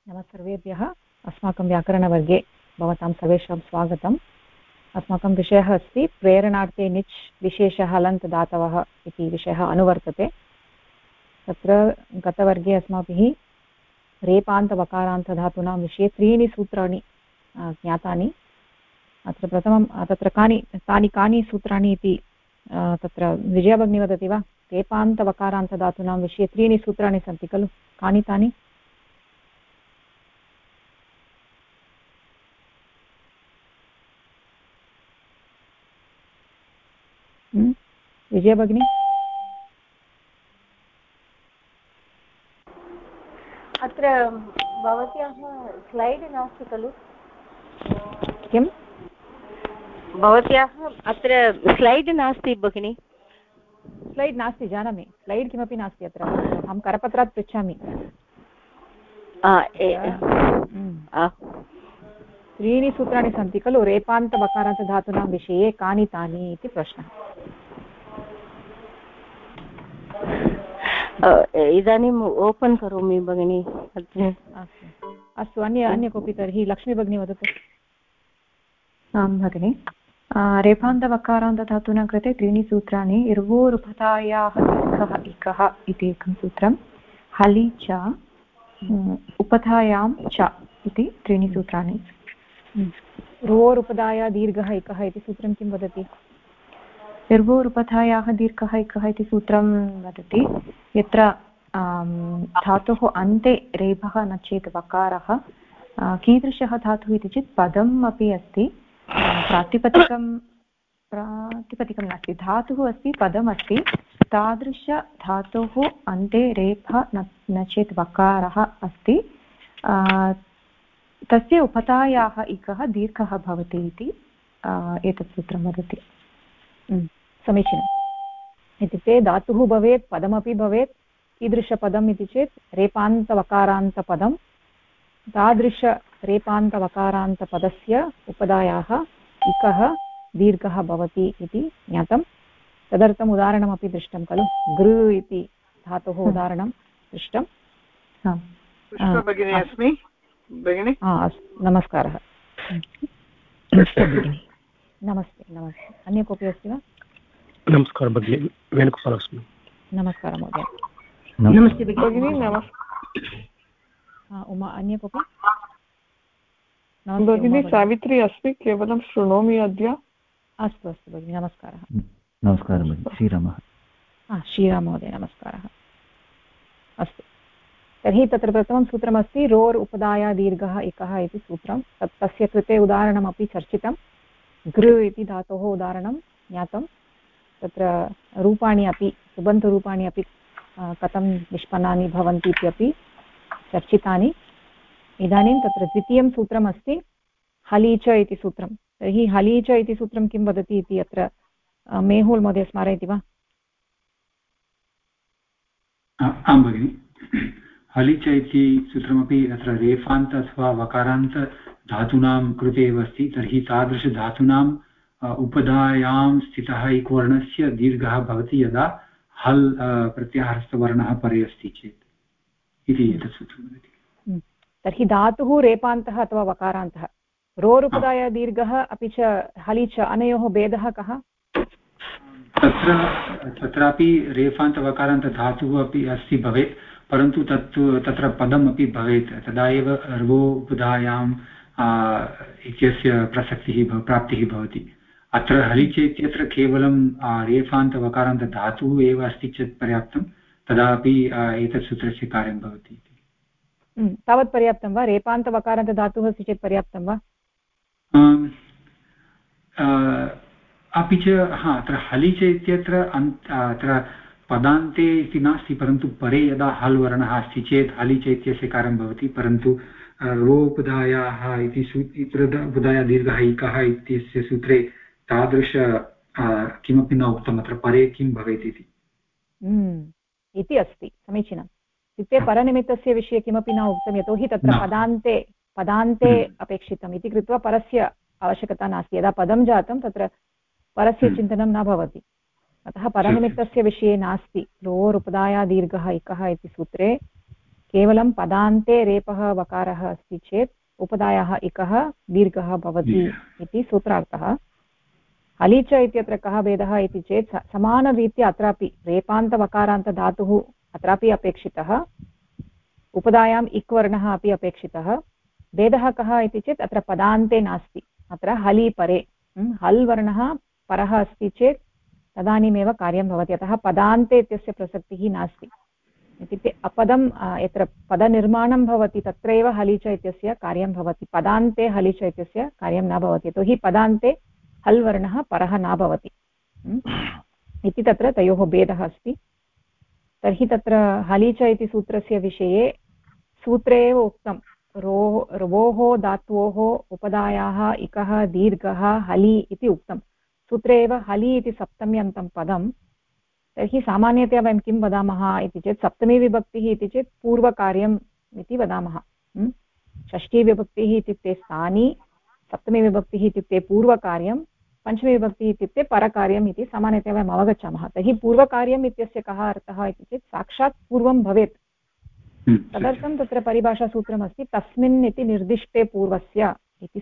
नमः सर्वेभ्यः। अस्माकं व्याकरणवर्गे भवतां सर्वेषां स्वागतम्। अस्माकं विषयः अस्ति प्रेरणार्थे निच् विशेषः हलन्त धातवः इति विषयः अनुवर्तते। तत्र गतवर्गे अस्माभिः रेपान्तवकारान्तधातूनां विषये त्रीणि सूत्राणि ज्ञातानि। अत्र प्रथमं तत्र कानि सूत्राणि इति तत्र विजयभगिनी वदति वा? रेपान्तवकारान्तधातूनां विषये त्रीणि सूत्राणि सन्ति खलु, कानि तानि? विजय भगिनी, अत्र भवत्याः स्लैड् नास्ति खलु? किं भवत्याः अत्र स्लैड् नास्ति भगिनि? स्लैड् नास्ति, जानामि, स्लैड् किमपि नास्ति अत्र। अहं करपत्रात् पृच्छामि। त्रीणि सूत्राणि सन्ति खलु रेपान्तवकारान्तधातूनां विषये, कानि तानि इति प्रश्नः। इदानीम् ओपन् करोमि भगिनि। अस्तु, अन्य कोऽपि? तर्हि लक्ष्मी भगिनी वदतु। आं भगिनि, रेफान्तवकारान्तधातूनां कृते त्रीणि सूत्राणि। इर्वोरुपधायाः दीर्घः इकः इति एकं सूत्रं, हलि च उपधायां च इति त्रीणि सूत्राणि। रोरुपधाया दीर्घः इकः इति सूत्रं किं वदति? इर्वोरुपधायाः दीर्घः इकः इति सूत्रं वदति यत्र धातुः अन्ते रेफः न चेत् वकारः। कीदृशः धातुः इति चेत् पदम् अपि अस्ति, प्रातिपदिकं नास्ति, धातुः अस्ति, पदमस्ति, तादृशधातुः अन्ते रेफः न चेत् वकारः अस्ति, तस्य उपधायाः इकः दीर्घः भवति इति एतत् सूत्रं वदति। समीचीनम्। इत्युक्ते धातुः भवेत्, पदमपि भवेत्। कीदृशपदम् इति चेत् रेपान्तवकारान्तपदं। तादृशरेपान्तवकारान्तपदस्य उपधायाः इकः दीर्घः भवति इति ज्ञातं। तदर्थम् उदाहरणमपि दृष्टं खलु, गृ इति धातोः उदाहरणं दृष्टं। भगिनी अस्मि भगिनि। अस्तु, नमस्कारः। नमस्ते नमस्ते। अन्य कोऽपि अस्ति वा? नमस्कारः भगिनि, वेणुगोपालः अस्मि। नमस्कारः महोदय। नमस्ते भगिनि। उमा, अन्य कोऽपि? भगिनि सावित्री अस्मि, केवलं शृणोमि अद्य। अस्तु अस्तु भगिनि, नमस्कारः। नमस्कारः भगिनि, श्रीरामः। श्रीराम महोदय, नमस्कारः। अस्तु, तर्हि तत्र प्रथमं सूत्रमस्ति रोर् उपधाया दीर्घः इकः इति सूत्रं। तस्य कृते उदाहरणमपि चर्चितं। गृ इति धातोः उदाहरणं ज्ञातं। तत्र रूपाणि अपि, सुबन्तरूपाणि अपि कथं निष्पन्नानि भवन्ति इत्यपि चर्चितानि। इदानीं तत्र द्वितीयं सूत्रमस्ति हली च इति सूत्रं। तर्हि हली च इति सूत्रं किं वदति इति अत्र मेहुल् महोदय स्मारयति वा? आं भगिनि, हलि च इति सूत्रमपि अत्र रेफान्त अथवा वकारान्त धातूनां कृते एव अस्ति। तर्हि तादृशधातूनाम् उपधायां स्थितः इकवर्णस्य दीर्घः भवति यदा हल् प्रत्याहारस्थवर्णः परे अस्ति चेत् इति एतत् सूत्रं वदति। तर्हि धातुः रेपान्तः अथवा वकारान्तः, रोरुपधाया दीर्घः अपि च हलि च, अनयोः भेदः कः? तत्रापि रेफान्तवकारान्तधातुः अपि अस्ति भवेत्, परन्तु तत्र पदम् अपि भवेत्, तदा एव रोपधायां इत्यस्य प्रसक्तिः प्राप्तिः भवति। अत्र हलिच इत्यत्र केवलं रेफान्तवकारान्तधातुः एव अस्ति चेत् पर्याप्तं, तदापि एतत् सूत्रस्य कार्यं भवति। तावत् पर्याप्तं वा? रेपान्तवकारान्तधातुः अस्ति चेत् पर्याप्तं वा? अपि च अत्र हलिच इत्यत्र अत्र पदान्ते इति नास्ति, परन्तु परे यदा हल् वर्णः अस्ति चेत् हलिच इत्यस्य कार्यं भवति। परन्तु रोपधायाः इति उपधाया दीर्घः इकः इत्यस्य सूत्रे तादृश किमपि न उक्तम्, अत्र परे किं भवेत् इति अस्ति। समीचीनम्। इत्युक्ते परनिमित्तस्य विषये किमपि न उक्तं, यतोहि तत्र पदान्ते अपेक्षितम् इति कृत्वा परस्य आवश्यकता नास्ति। यदा पदं जातं तत्र परस्य चिन्तनं न भवति, अतः परनिमित्तस्य विषये नास्ति। रोरुपधाया दीर्घः इकः इति सूत्रे केवलं पदान्ते रेपः वकारः अस्ति चेत् उपधायाः इकः दीर्घः भवति इति सूत्रार्थः। हलि च इत्यत्र कः भेदः इति चेत् समानरीत्या अत्रापि रेपान्तवकारान्तधातुः अत्रापि अपेक्षितः, उपधायाम् इक् वर्णः अपि अपेक्षितः। भेदः कः इति चेत् अत्र पदान्ते नास्ति, अत्र हलि परे हल् वर्णः परः अस्ति चेत् तदानीमेव कार्यं भवति, अतः पदान्ते इत्यस्य प्रसक्तिः नास्ति। इत्युक्ते अपदं यत्र पदनिर्माणं भवति तत्रैव हलि च इत्यस्य कार्यं भवति, पदान्ते हलि च इत्यस्य कार्यं न भवति, यतोहि पदान्ते हल् वर्णः परः न भवति इति तत्र तयोः भेदः अस्ति। तर्हि तत्र हलि च इति सूत्रस्य विषये सूत्रे एव उक्तं रोः धात्वोः उपधायाः इकः दीर्घः हलि इति उक्तं, सूत्रे एव हलि इति सप्तम्यन्तं पदं। तर्हि सामान्यतया वयं किं वदामः इति चेत् सप्तमी विभक्तिः इति चेत् पूर्वकार्यम् इति वदामः। षष्ठी विभक्तिः इत्युक्ते स्थानी, सप्तमी विभक्तिः इत्युक्ते पूर्वकार्यं, पञ्चमी विभक्तिः इत्युक्ते परकार्यम् इति सामान्यतया वयम् अवगच्छामः। तर्हि पूर्वकार्यम् इत्यस्य कः अर्थः इति चेत् साक्षात् पूर्वं भवेत्, तदर्थं तत्र परिभाषासूत्रमस्ति तस्मिन् इति निर्दिष्टे पूर्वस्य इति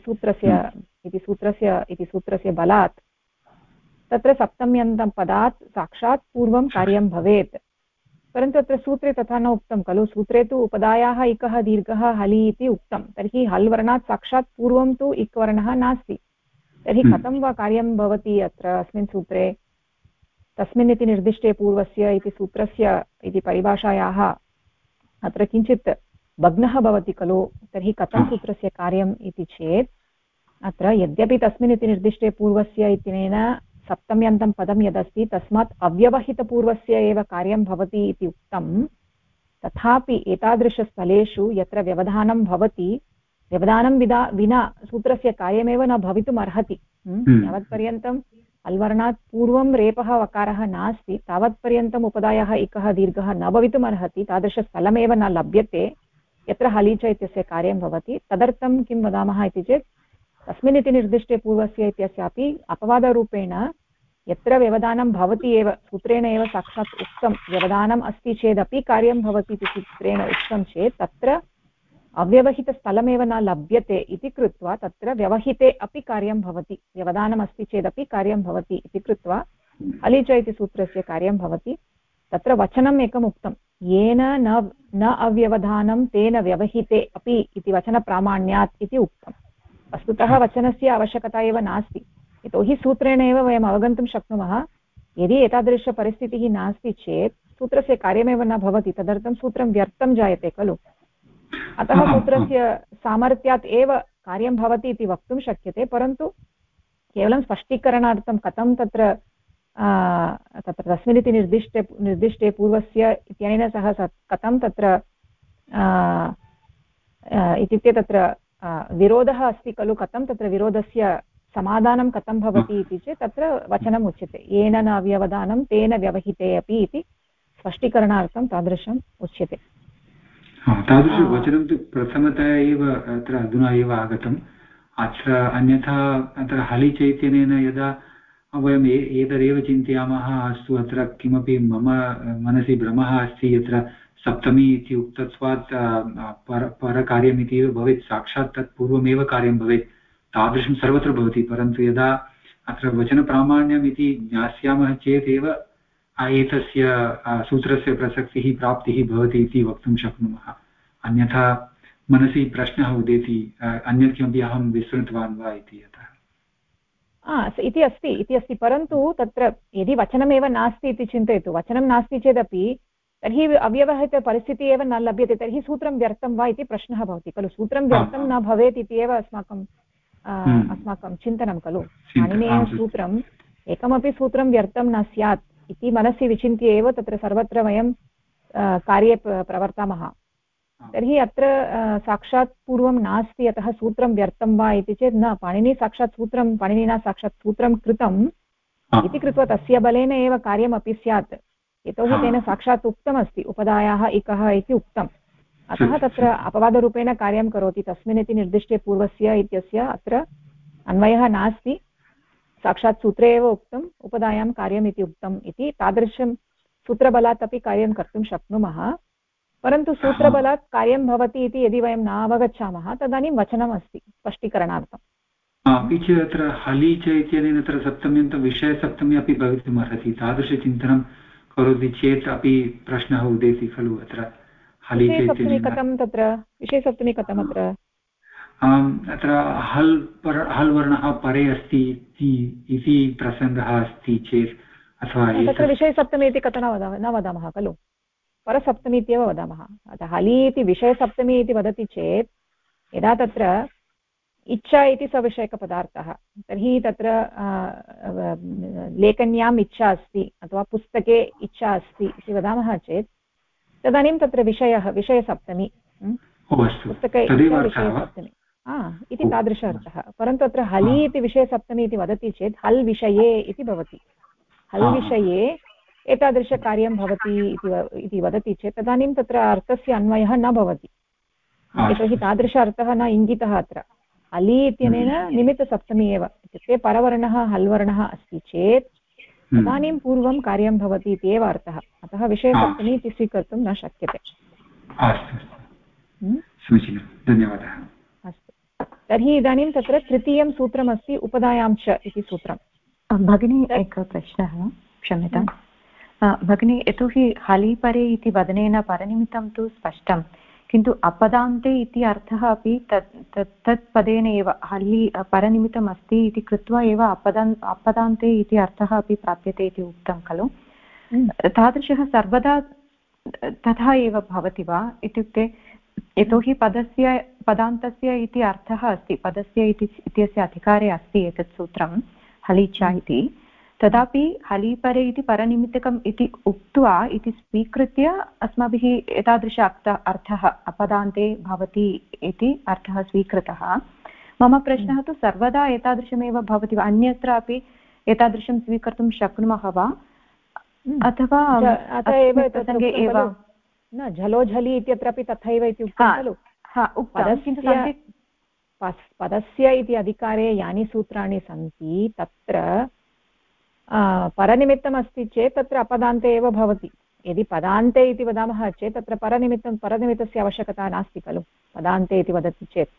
सूत्रस्य बलात् तत्र सप्तम्यन्तं पदात् साक्षात् पूर्वं कार्यं भवेत्। परन्तु अत्र सूत्रे तथा न उक्तं खलु, सूत्रे तु उपधायाः इकः दीर्घः हलि इति उक्तं, तर्हि हल् वर्णात् साक्षात् पूर्वं तु इक् वर्णः नास्ति, तर्हि कथं वा कार्यं भवति अत्र अस्मिन् सूत्रे। तस्मिन् इति निर्दिष्टे पूर्वस्य इति सूत्रस्य इति परिभाषायाः अत्र किञ्चित् भग्नः भवति खलु, तर्हि कथं सूत्रस्य कार्यम् इति चेत् अत्र यद्यपि तस्मिन् इति निर्दिष्टे पूर्वस्य इत्यनेन सप्तम्यन्तं पदं यदस्ति तस्मात् अव्यवहितपूर्वस्य एव कार्यं भवति इति उक्तं, तथापि एतादृशस्थलेषु यत्र व्यवधानं भवति, व्यवधानं विना सूत्रस्य कार्यमेव न भवितुम् अर्हति। यावत्पर्यन्तम् अल्वर्णात् पूर्वं रेपः वकारः नास्ति तावत्पर्यन्तम् उपधायाः इकः दीर्घः न भवितुम् अर्हति, तादृशस्थलमेव न लभ्यते यत्र हलि च इत्यस्य कार्यं भवति। तदर्थं किं वदामः इति चेत् तस्मिन् इति निर्दिष्टे पूर्वस्य इत्यस्यापि अपवादरूपेण यत्र व्यवधानं भवति एव, सूत्रेण एव साक्षात् उक्तं व्यवधानम् अस्ति चेदपि कार्यं भवति इति सूत्रेण उक्तं चेत् तत्र अव्यवहितस्थलमेव न लभ्यते इति कृत्वा तत्र व्यवहिते अपि कार्यं भवति, व्यवधानमस्ति चेदपि कार्यं भवति इति कृत्वा हलि च इति सूत्रस्य कार्यं भवति। तत्र वचनम् एकम् उक्तं, येन न अव्यवधानं तेन व्यवहिते अपि इति वचनप्रामाण्यात् इति उक्तं। वस्तुतः वचनस्य आवश्यकता एव नास्ति, यतोहि सूत्रेण एव वयम् अवगन्तुं शक्नुमः यदि एतादृशपरिस्थितिः नास्ति चेत् सूत्रस्य कार्यमेव न भवति, तदर्थं सूत्रं व्यर्थं जायते खलु। अतः सूत्रस्य सामर्थ्यात् एव कार्यं भवति इति वक्तुं शक्यते, परन्तु केवलं स्पष्टीकरणार्थं कथं तत्र तस्मिन् इति निर्दिष्टे पूर्वस्य इत्यनेन सह कथं तत्र इत्युक्ते तत्र विरोधः अस्ति खलु, कथं तत्र विरोधस्य समाधानं कथं भवति इति चेत् तत्र वचनम् उच्यते, येन न अव्यवधानं तेन व्यवहिते अपि इति स्पष्टीकरणार्थं तादृशम् उच्यते। तादृशवचनं तु प्रथमतः एव अत्र अधुना एव आगतम्। अत्र अन्यथा अत्र हलि चैत्यनेन यदा वयम् एतदेव चिन्तयामः, अस्तु अत्र किमपि मम मनसि भ्रमः अस्ति, यत्र सप्तमी इति उक्तत्वात् परकार्यमिति एव भवेत्, साक्षात् तत् पूर्वमेव कार्यं भवेत्, तादृशं सर्वत्र भवति। परन्तु यदा अत्र वचनप्रामाण्यम् इति ज्ञास्यामः चेत् एव एतस्य सूत्रस्य प्रसक्तिः प्राप्तिः भवति इति वक्तुं शक्नुमः। अन्यथा मनसि प्रश्नः उदेति, अन्यत् किमपि अहं विस्मृतवान् वा इति। यतः इति अस्ति, परन्तु तत्र यदि वचनमेव नास्ति इति चिन्तयतु, वचनं नास्ति चेदपि तर्हि अव्यवहितपरिस्थितिः एव न लभ्यते, तर्हि सूत्रं व्यर्थं वा इति प्रश्नः भवति खलु। सूत्रं व्यर्थं न भवेत् इति एव अस्माकं चिन्तनं खलु। पाणिनीयसूत्रम् एकमपि सूत्रं व्यर्थं न स्यात् इति मनसि विचिन्त्य एव तत्र सर्वत्र वयं कार्ये प्रवर्तामः। तर्हि अत्र साक्षात् पूर्वं नास्ति, अतः सूत्रं व्यर्थं वा इति चेत् न, पाणिनिना साक्षात् सूत्रं कृतम् इति कृत्वा तस्य बलेन एव कार्यमपि स्यात्, यतोहि तेन साक्षात् उक्तमस्ति उपधायाः इकः इति उक्तम्। अतः तत्र अपवादरूपेण कार्यं करोति, तस्मिन् इति निर्दिष्टे पूर्वस्य इत्यस्य अत्र अन्वयः नास्ति, साक्षात् सूत्रे एव उक्तम् उपधायां कार्यम् इति उक्तम् इति, तादृशं सूत्रबलात् अपि कार्यं कर्तुं शक्नुमः। परन्तु सूत्रबलात् कार्यं भवति इति यदि वयं न अवगच्छामः तदानीं वचनम् अस्ति स्पष्टीकरणार्थम्। अपि च अत्र हलि च इत्यनेन अत्र सप्तम्यन्तं विषयसप्तमी अपि भवितुमर्हति। तादृशचिन्तनं करोति चेत् अपि प्रश्नः उदेति खलु अत्र हलि च इत्यनेन। कथं तत्र विषयसप्तमी कथम् अत्र? अत्र हल् वर्णः परे अस्ति इति प्रसङ्गः अस्ति चेत् अथवा तत्र विषयसप्तमी इति कथं न वदामः खलु, परसप्तमी इत्येव वदामः। अतः हलि इति विषयसप्तमी इति वदति चेत् यदा तत्र इच्छा इति सविषयकपदार्थः, तर्हि तत्र लेखन्याम् इच्छा अस्ति अथवा पुस्तके इच्छा अस्ति इति वदामः चेत् तदानीं तत्र विषयसप्तमी, पुस्तके इच्छा विषयसप्तमी इति तादृश अर्थः। परन्तु अत्र हलि इति विषयसप्तमी इति वदति चेत् हल् विषये इति भवति। हल् विषये एतादृशकार्यं भवति इति वदति चेत् तदानीं तत्र अर्थस्य अन्वयः न भवति, यतोहि तादृश अर्थः न इङ्गितः अत्र। हलि इत्यनेन निमित्तसप्तमी एव, इत्युक्ते परवर्णः हल्वर्णः अस्ति चेत् तदानीं पूर्वं कार्यं भवति इत्येव अर्थः। अतः विषयसप्तमी इति स्वीकर्तुं न शक्यते। धन्यवादः। अस्तु, तर्हि इदानीं तत्र तृतीयं सूत्रमस्ति उपधायां च इति सूत्रं। भगिनी एकः प्रश्नः, क्षम्यतां भगिनी, यतोहि हलिपरे इति वदनेन परनिमित्तं तु स्पष्टं, किन्तु अपदान्ते इति अर्थः अपि तत् पदेन एव हल्लि परनिमित्तम् अस्ति इति कृत्वा एव अपदान्ते इति अर्थः अपि प्राप्यते इति उक्तं खलु। तादृशः सर्वदा तथा एव भवति वा? इत्युक्ते यतोहि पदान्तस्य इति अर्थः अस्ति, पदस्य इत्यस्य अधिकारे अस्ति एतत् सूत्रं हलिचा इति, तदापि हलिपरे इति परनिमित्तकम् इति उक्त्वा इति स्वीकृत्य अस्माभिः एतादृश अर्थः अपदान्ते भवति इति अर्थः स्वीकृतः। मम प्रश्नः तु सर्वदा एतादृशमेव भवति वा, अन्यत्र अपि एतादृशं स्वीकर्तुं शक्नुमः वा, अथवा प्रसङ्गे एव न झलोझलि इत्यत्रापि तथैव इति उक्तं खलु। पदस्य इति अधिकारे यानि सूत्राणि सन्ति तत्र परनिमित्तम् अस्ति चेत् तत्र अपदान्ते एव भवति। यदि पदान्ते इति वदामः चेत् तत्र परनिमित्तस्य आवश्यकता नास्ति खलु, पदान्ते इति वदति चेत्।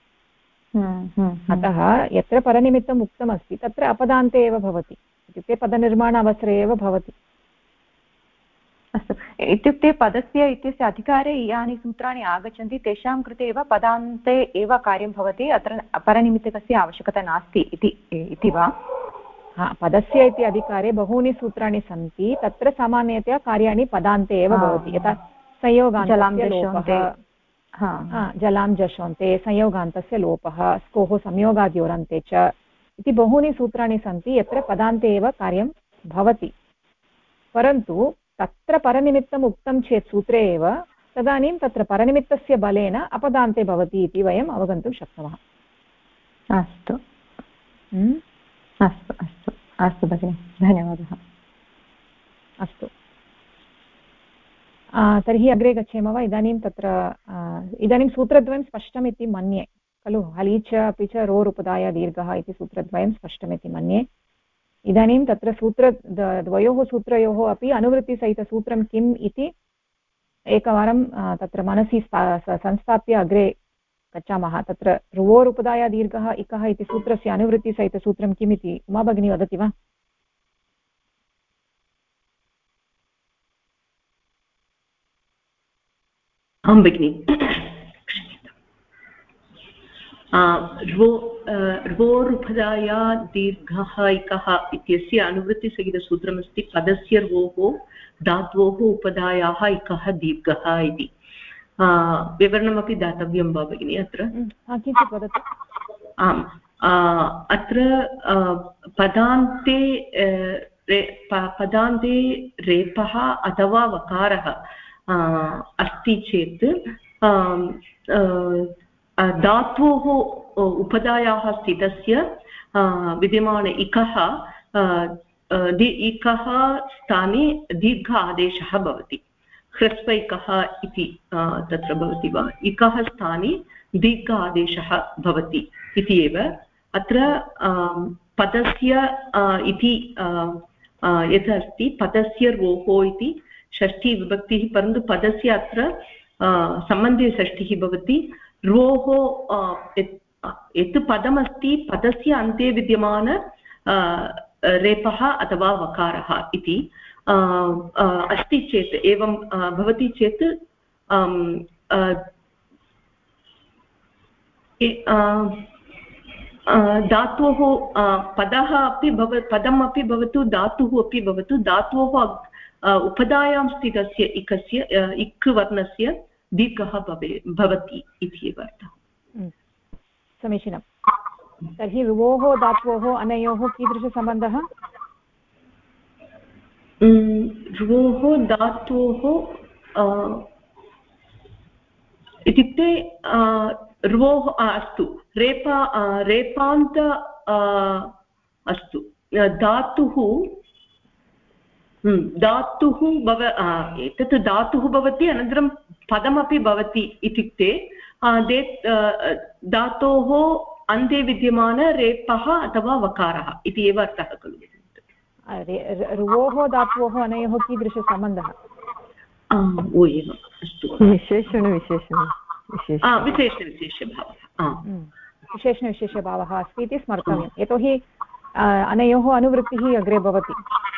अतः यत्र परनिमित्तम् उक्तमस्ति तत्र अपदान्ते एव भवति, इत्युक्ते पदनिर्माण अवसरे एव भवति। अस्तु, इत्युक्ते पदस्य इत्यस्य अधिकारे यानि सूत्राणि आगच्छन्ति तेषां कृते एव पदान्ते एव कार्यं भवति, अत्र परनिमित्तकस्य आवश्यकता नास्ति इति वा? पदस्य इति अधिकारे बहूनि सूत्राणि सन्ति, तत्र सामान्यतया कार्याणि पदान्ते एव भवति। यथा संयोगान्तस्य लोपः, जलां जशोन्ते, संयोगान्तस्य लोपः, स्कोः संयोगाद्योरन्ते च इति बहूनि सूत्राणि सन्ति यत्र पदान्ते एव कार्यं भवति। परन्तु तत्र परनिमित्तम् उक्तं चेत् सूत्रे एव तदानीं तत्र परनिमित्तस्य बलेन अपदान्ते भवति इति वयम् अवगन्तुं शक्नुमः। अस्तु अस्तु अस्तु अस्तु भगिनि, धन्यवादः। अस्तु, तर्हि अग्रे गच्छेम वा? इदानीं तत्र इदानीं सूत्रद्वयं स्पष्टमिति मन्ये खलु, हलि च अपि च रोरुपदाय दीर्घः इति सूत्रद्वयं स्पष्टमिति मन्ये। इदानीं तत्र द्वयोः सूत्रयोः अपि अनुवृत्तिसहितसूत्रं किम् इति एकवारं तत्र मनसि संस्थाप्य अग्रे गच्छामः। तत्र रुवोरुपदाय दीर्घः इकः इति सूत्रस्य अनुवृत्तिसहितसूत्रं किम् इति उमा भगिनी वदति वा? आं भगिनि, र्वोरुपदाय दीर्घः इकः इत्यस्य अनुवृत्तिसहितसूत्रमस्ति पदस्य र्वोः धात्वोः उपधायाः इकः दीर्घः इति। विवरणमपि दातव्यं वा भगिनि अत्र? किञ्चित् वदतु। आम्, अत्र पदान्ते रेपः अथवा वकारः अस्ति चेत् धात्वोः उपधायाः स्थितस्य विद्यमान इकः स्थाने दीर्घ आदेशः भवति। ह्रस्वैकः इति तत्र भवति वा, इकः स्थाने दीर्घ आदेशः भवति इति एव अत्र पदस्य इति यत् अस्ति, पदस्य रोः इति षष्ठीविभक्तिः परन्तु पदस्य अत्र सम्बन्धे षष्ठिः भवति रोः यत् पदमस्ति पदस्य अन्ते विद्यमान रेपः अथवा वकारः इति अस्ति चेत् एवं भवति चेत् धातोः पदः अपि पदम् अपि भवतु धातुः अपि भवतु धातोः उपधायां स्थितस्य इकस्य इक् वर्णस्य दीर्घः भवति इति एव अर्थः। समीचीनं। तर्हि रुवोः धात्वोः अनयोः कीदृशसम्बन्धः? रुवोः धातोः इत्युक्ते रुवोः अस्तु रेपान्त अस्तु धातुः एतत् धातुः भवति अनन्तरं पदमपि भवति इत्युक्ते धातोः अन्ते विद्यमान रेपः अथवा वकारः इति एव अर्थः खलु। रुवोः धात्वोः अनयोः कीदृशसम्बन्धः? ओ एवम् अस्तु विशेषणविशेषभावः अस्ति इति स्मर्तव्यम्। यतोहि अनयोः अनुवृत्तिः अग्रे भवति।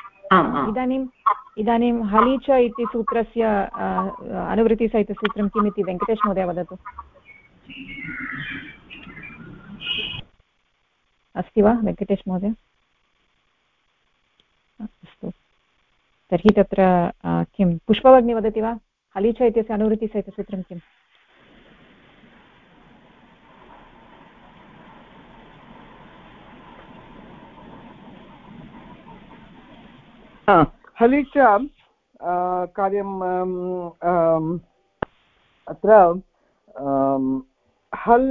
इदानीं हलि च इति सूत्रस्य अनुवृत्तिसहितसूत्रं किम् इति वेङ्कटेश महोदय वदतु। अस्ति वा वेङ्कटेश महोदय? अस्तु, तर्हि तत्र किं पुष्पभगिनी वदति वा? हलि च इत्यस्य अनुवृत्तिसहितसूत्रं किम्? हलि च कार्यं अत्र हल्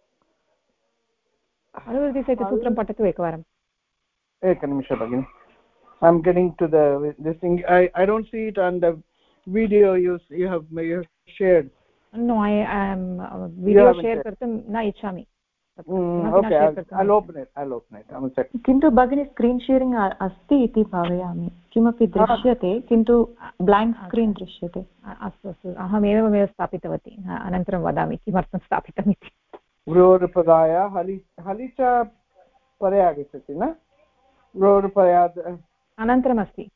अनुवृत्तिसहितसूत्रं पठतु एकवारम्। एकनिमिषं भगिनि, I'm getting to this thing. I don't see it on the video you have shared. No, I am video share कर्तुं न इच्छामि। Okay, I'll open it. I'm check. किन्तु भगिनी स्क्रीन् शेरिङ्ग् अस्ति इति भावयामि। किमपि दृश्यते किन्तु ब्लैङ्क् स्क्रीन् दृश्यते। अस्तु अस्तु, अहमेवमेव स्थापितवती, अनन्तरं वदामि किमर्थं स्थापितम् इति। व्रोरुपदाय हलि च परे आगच्छति न? व्रोरुपदायात् अनन्तरम् अस्ति।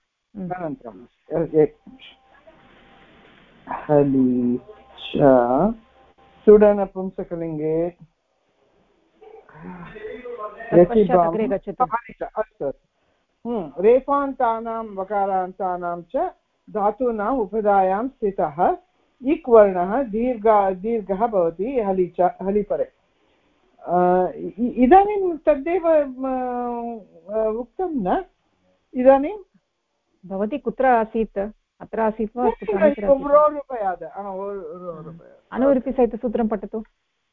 हलि च सुडनपुंसकलिङ्गे अस्तु। रेफान्तानां वकारान्तानां च धातूनाम् उपधायां स्थितः इक् वर्णः दीर्घः भवति हलिपरे। इदानीं तदेव उक्तं न? इदानीं भवती कुत्र आसीत्? अत्र आसीत् वा? अनुवृत्तिसहितसूत्रं पठतु।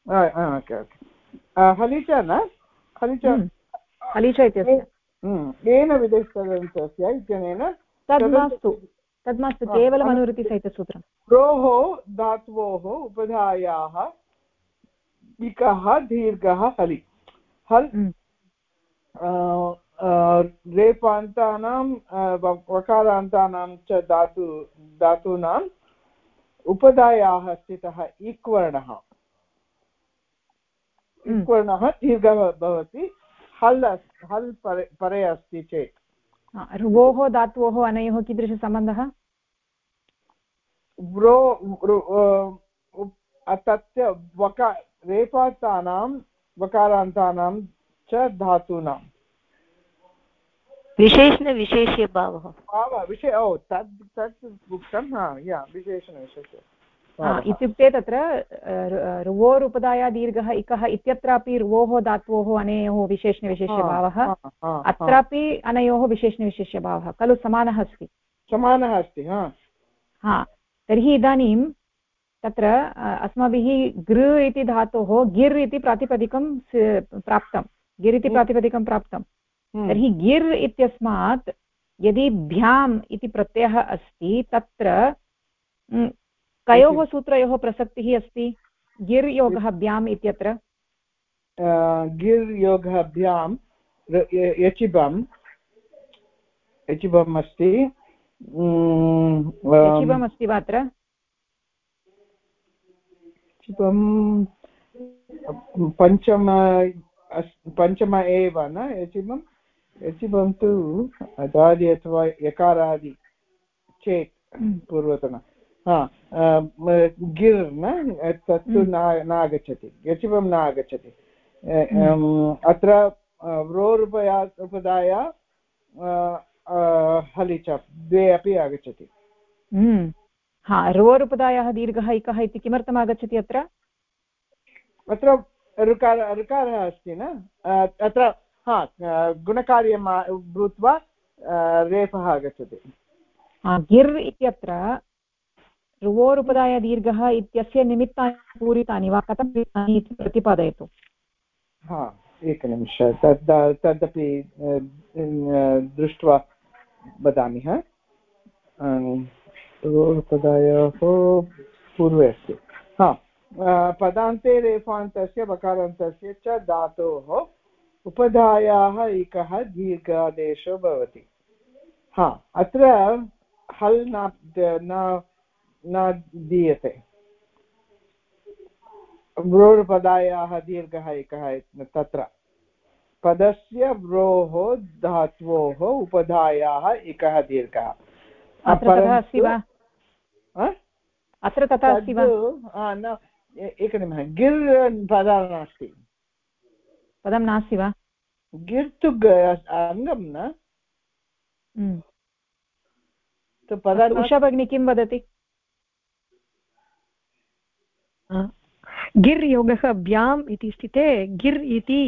हलि च न? हलि च इत्यस्य येन विदेशस्य इत्यनेन तद् मास्तु केवलम् अनुवृत्तिसहितसूत्रं। रोः धात्वोः उपधायाः इकः दीर्घः हलि हल् रेपान्तानां वकारान्तानां च धातूनाम् उपधायाः स्थितः इक् वर्णः दीर्घः भवति हल् परे अस्ति चेत्। रुवोः धात्वोः अनयोः कीदृशसम्बन्धः? तस्य रेफान्तानां वकारान्तानां च धातूनां विशेषणविशेष्यभावः तत् उक्तं विशेषणविशेष्य इत्युक्ते तत्र रुवोरुपधाया दीर्घः इकः इत्यत्रापि रुवोः धात्वोः अनयोः विशेषणविशेष्यभावः, अत्रापि अनयोः विशेषणविशेष्यभावः खलु समानः अस्ति। तर्हि इदानीं तत्र अस्माभिः गृ इति धातोः गिर् इति प्रातिपदिकं प्राप्तं। तर्हि गिर् इत्यस्मात् यदि भ्याम् इति प्रत्ययः अस्ति तत्र कयोः सूत्रयोः प्रसक्तिः अस्ति? गिर् योगः भ्याम् इत्यत्र गिर् योगः भ्याम् यचिबम् अस्ति। अस्ति वा अत्र? पञ्चम एव न यचिबं यचिबं तु अदादि अथवा यकारादि चेत् पूर्वतन गिर् न तत्तु नागच्छति यचिबं न आगच्छति अत्र रोरुपदाय हलिच द्वे अपि आगच्छति रोरुपदायः दीर्घः इकः इति किमर्थम् आगच्छति अत्र? अत्र ऋकारः अस्ति न अत्र गुणकार्यं भूत्वा रेफः आगच्छति। गिर् इत्यत्र ऋवोरुपदाय दीर्घः इत्यस्य निमित्तानि पूरितानि वा कथं पूरितानि इति प्रतिपादयतु। एकनिमिष तदपि दृष्ट्वा वदामि। ऋवोरुपदायोः पूर्वे अस्ति पदान्ते रेफान्तस्य वकारान्तस्य च धातोः उपधायाः इकः दीर्घादेशो भवति। अत्र हल् न दीयते व्रोरुपदायाः दीर्घः एकः तत्र पदस्य व्रोः धात्वोः उपधायाः एकः दीर्घः अत्र तथा अस्ति वा? एकनिमिषः गिर् पदं नास्ति वा? गिर् तु अङ्गं न उषा भगिनी किं वदति? गिर् योगः भ्याम् इति स्थिते गिर् इति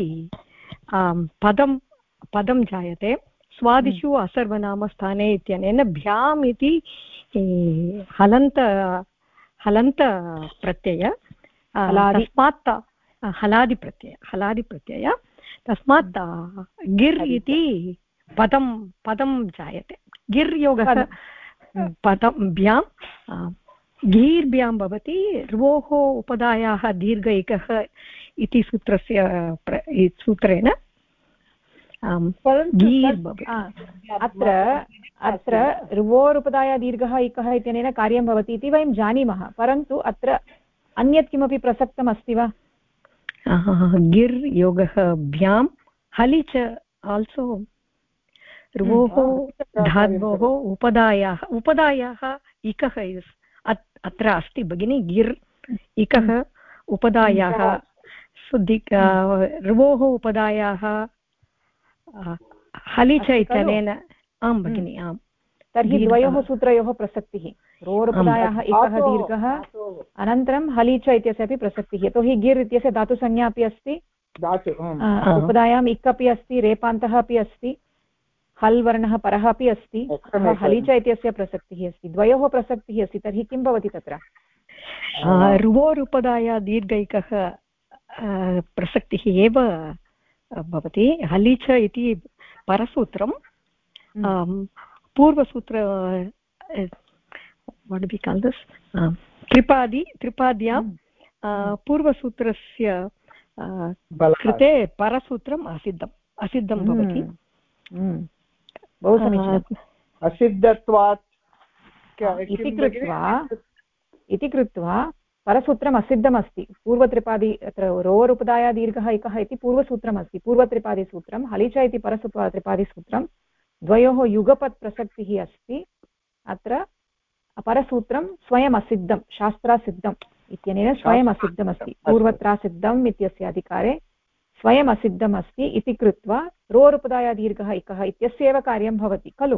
पदं जायते स्वादिषु असर्वनामस्थाने इत्यनेन भ्याम् इति हलन्त प्रत्यय तस्मात् हलादिप्रत्यय तस्मात् गिर् इति पदं जायते। गिर् योगः पदभ्यां गीर्भ्यां भवति र्वोः उपधायाः दीर्घ एकः इति सूत्रेण अत्र ऋवोरुपदाय दीर्घः इकः इत्यनेन कार्यं भवति इति वयं जानीमः, परन्तु अत्र अन्यत् किमपि प्रसक्तम् अस्ति वा? गिर् योगः भ्यां हलि च आल्सो ऋवोः धात्वोः उपधायाः इकः अत्र अस्ति भगिनि। गिर् इकः उपधायाः ऋवोः उपधायाः हलि च इत्यनेन आं भगिनि आम्। तर्हि द्वयोः सूत्रयोः प्रसक्तिः रोरुपदायाः एकः दीर्घः अनन्तरं हलि च इत्यस्य अपि प्रसक्तिः, यतोहि गिर् इत्यस्य धातुसंज्ञा अपि अस्ति, उपधायाम् इक् अपि अस्ति, रेपान्तः अपि अस्ति, हल् वर्णः परः अपि अस्ति, हलि च इत्यस्य प्रसक्तिः अस्ति, द्वयोः प्रसक्तिः अस्ति। तर्हि किं भवति तत्र? ऋवोरुपदाय दीर्घैकः प्रसक्तिः एव भवति। हलि च इति परसूत्रं पूर्वसूत्र what do we call this त्रिपाद्यां पूर्वसूत्रस्य कृते परसूत्रम् असिद्धं भवति। बहु समीचीनम्। असिद्धत्वात् इति कृत्वा परसूत्रम् असिद्धमस्ति। पूर्वत्रिपादी अत्र रोरुपदाय दीर्घः एकः इति पूर्वसूत्रमस्ति, पूर्वत्रिपादिसूत्रं। हलि च इति परत्रिपादिसूत्रं, द्वयोः युगपत् प्रसक्तिः अस्ति। अत्र परसूत्रं स्वयम् असिद्धं, शास्त्रासिद्धम् इत्यनेन स्वयम् असिद्धमस्ति। पूर्वत्रासिद्धम् इत्यस्य अधिकारे स्वयम् असिद्धम् अस्ति इति कृत्वा रोरुपदाय दीर्घः एकः इत्यस्यैव कार्यं भवति खलु।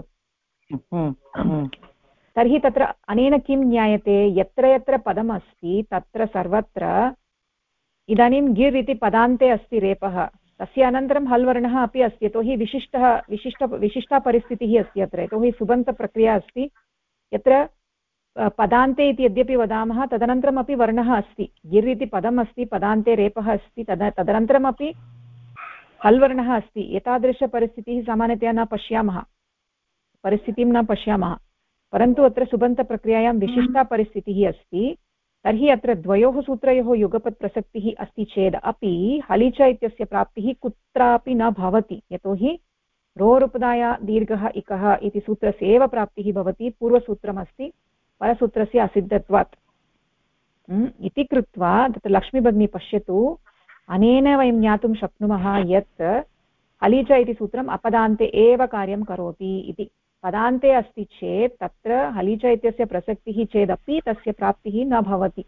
तर्हि तत्र अनेन किं ज्ञायते? यत्र यत्र पदमस्ति तत्र सर्वत्र इदानीं गिर् इति पदान्ते अस्ति रेपः, तस्य अनन्तरं हल् वर्णः अपि अस्ति, यतोहि विशिष्टा परिस्थितिः अस्ति अत्र, यतोहि सुबन्तप्रक्रिया अस्ति यत्र पदान्ते इति यद्यपि वदामः तदनन्तरमपि वर्णः अस्ति। गिर् इति पदम् अस्ति, पदान्ते रेपः अस्ति, तदनन्तरमपि हल् वर्णः अस्ति। एतादृशपरिस्थितिः सामान्यतया न पश्यामः, परिस्थितिं न पश्यामः, परन्तु अत्र सुबन्तप्रक्रियायां विशिष्टा परिस्थितिः अस्ति। तर्हि अत्र द्वयोः सूत्रयोः युगपत् प्रसक्तिः अस्ति चेद् अपि हलि च इत्यस्य प्राप्तिः कुत्रापि न भवति, यतोहि रोरुपदाय दीर्घः इकः इति सूत्रस्य एव प्राप्तिः भवति पूर्वसूत्रमस्ति परसूत्रस्य असिद्धत्वात् इति कृत्वा तत्र लक्ष्मीभगिनी पश्यतु अनेन वयं ज्ञातुं शक्नुमः यत् हलिच इति सूत्रम् अपदान्ते एव कार्यं करोति इति पदान्ते अस्ति चेत् तत्र हलिच इत्यस्य प्रसक्तिः चेदपि तस्य प्राप्तिः न भवति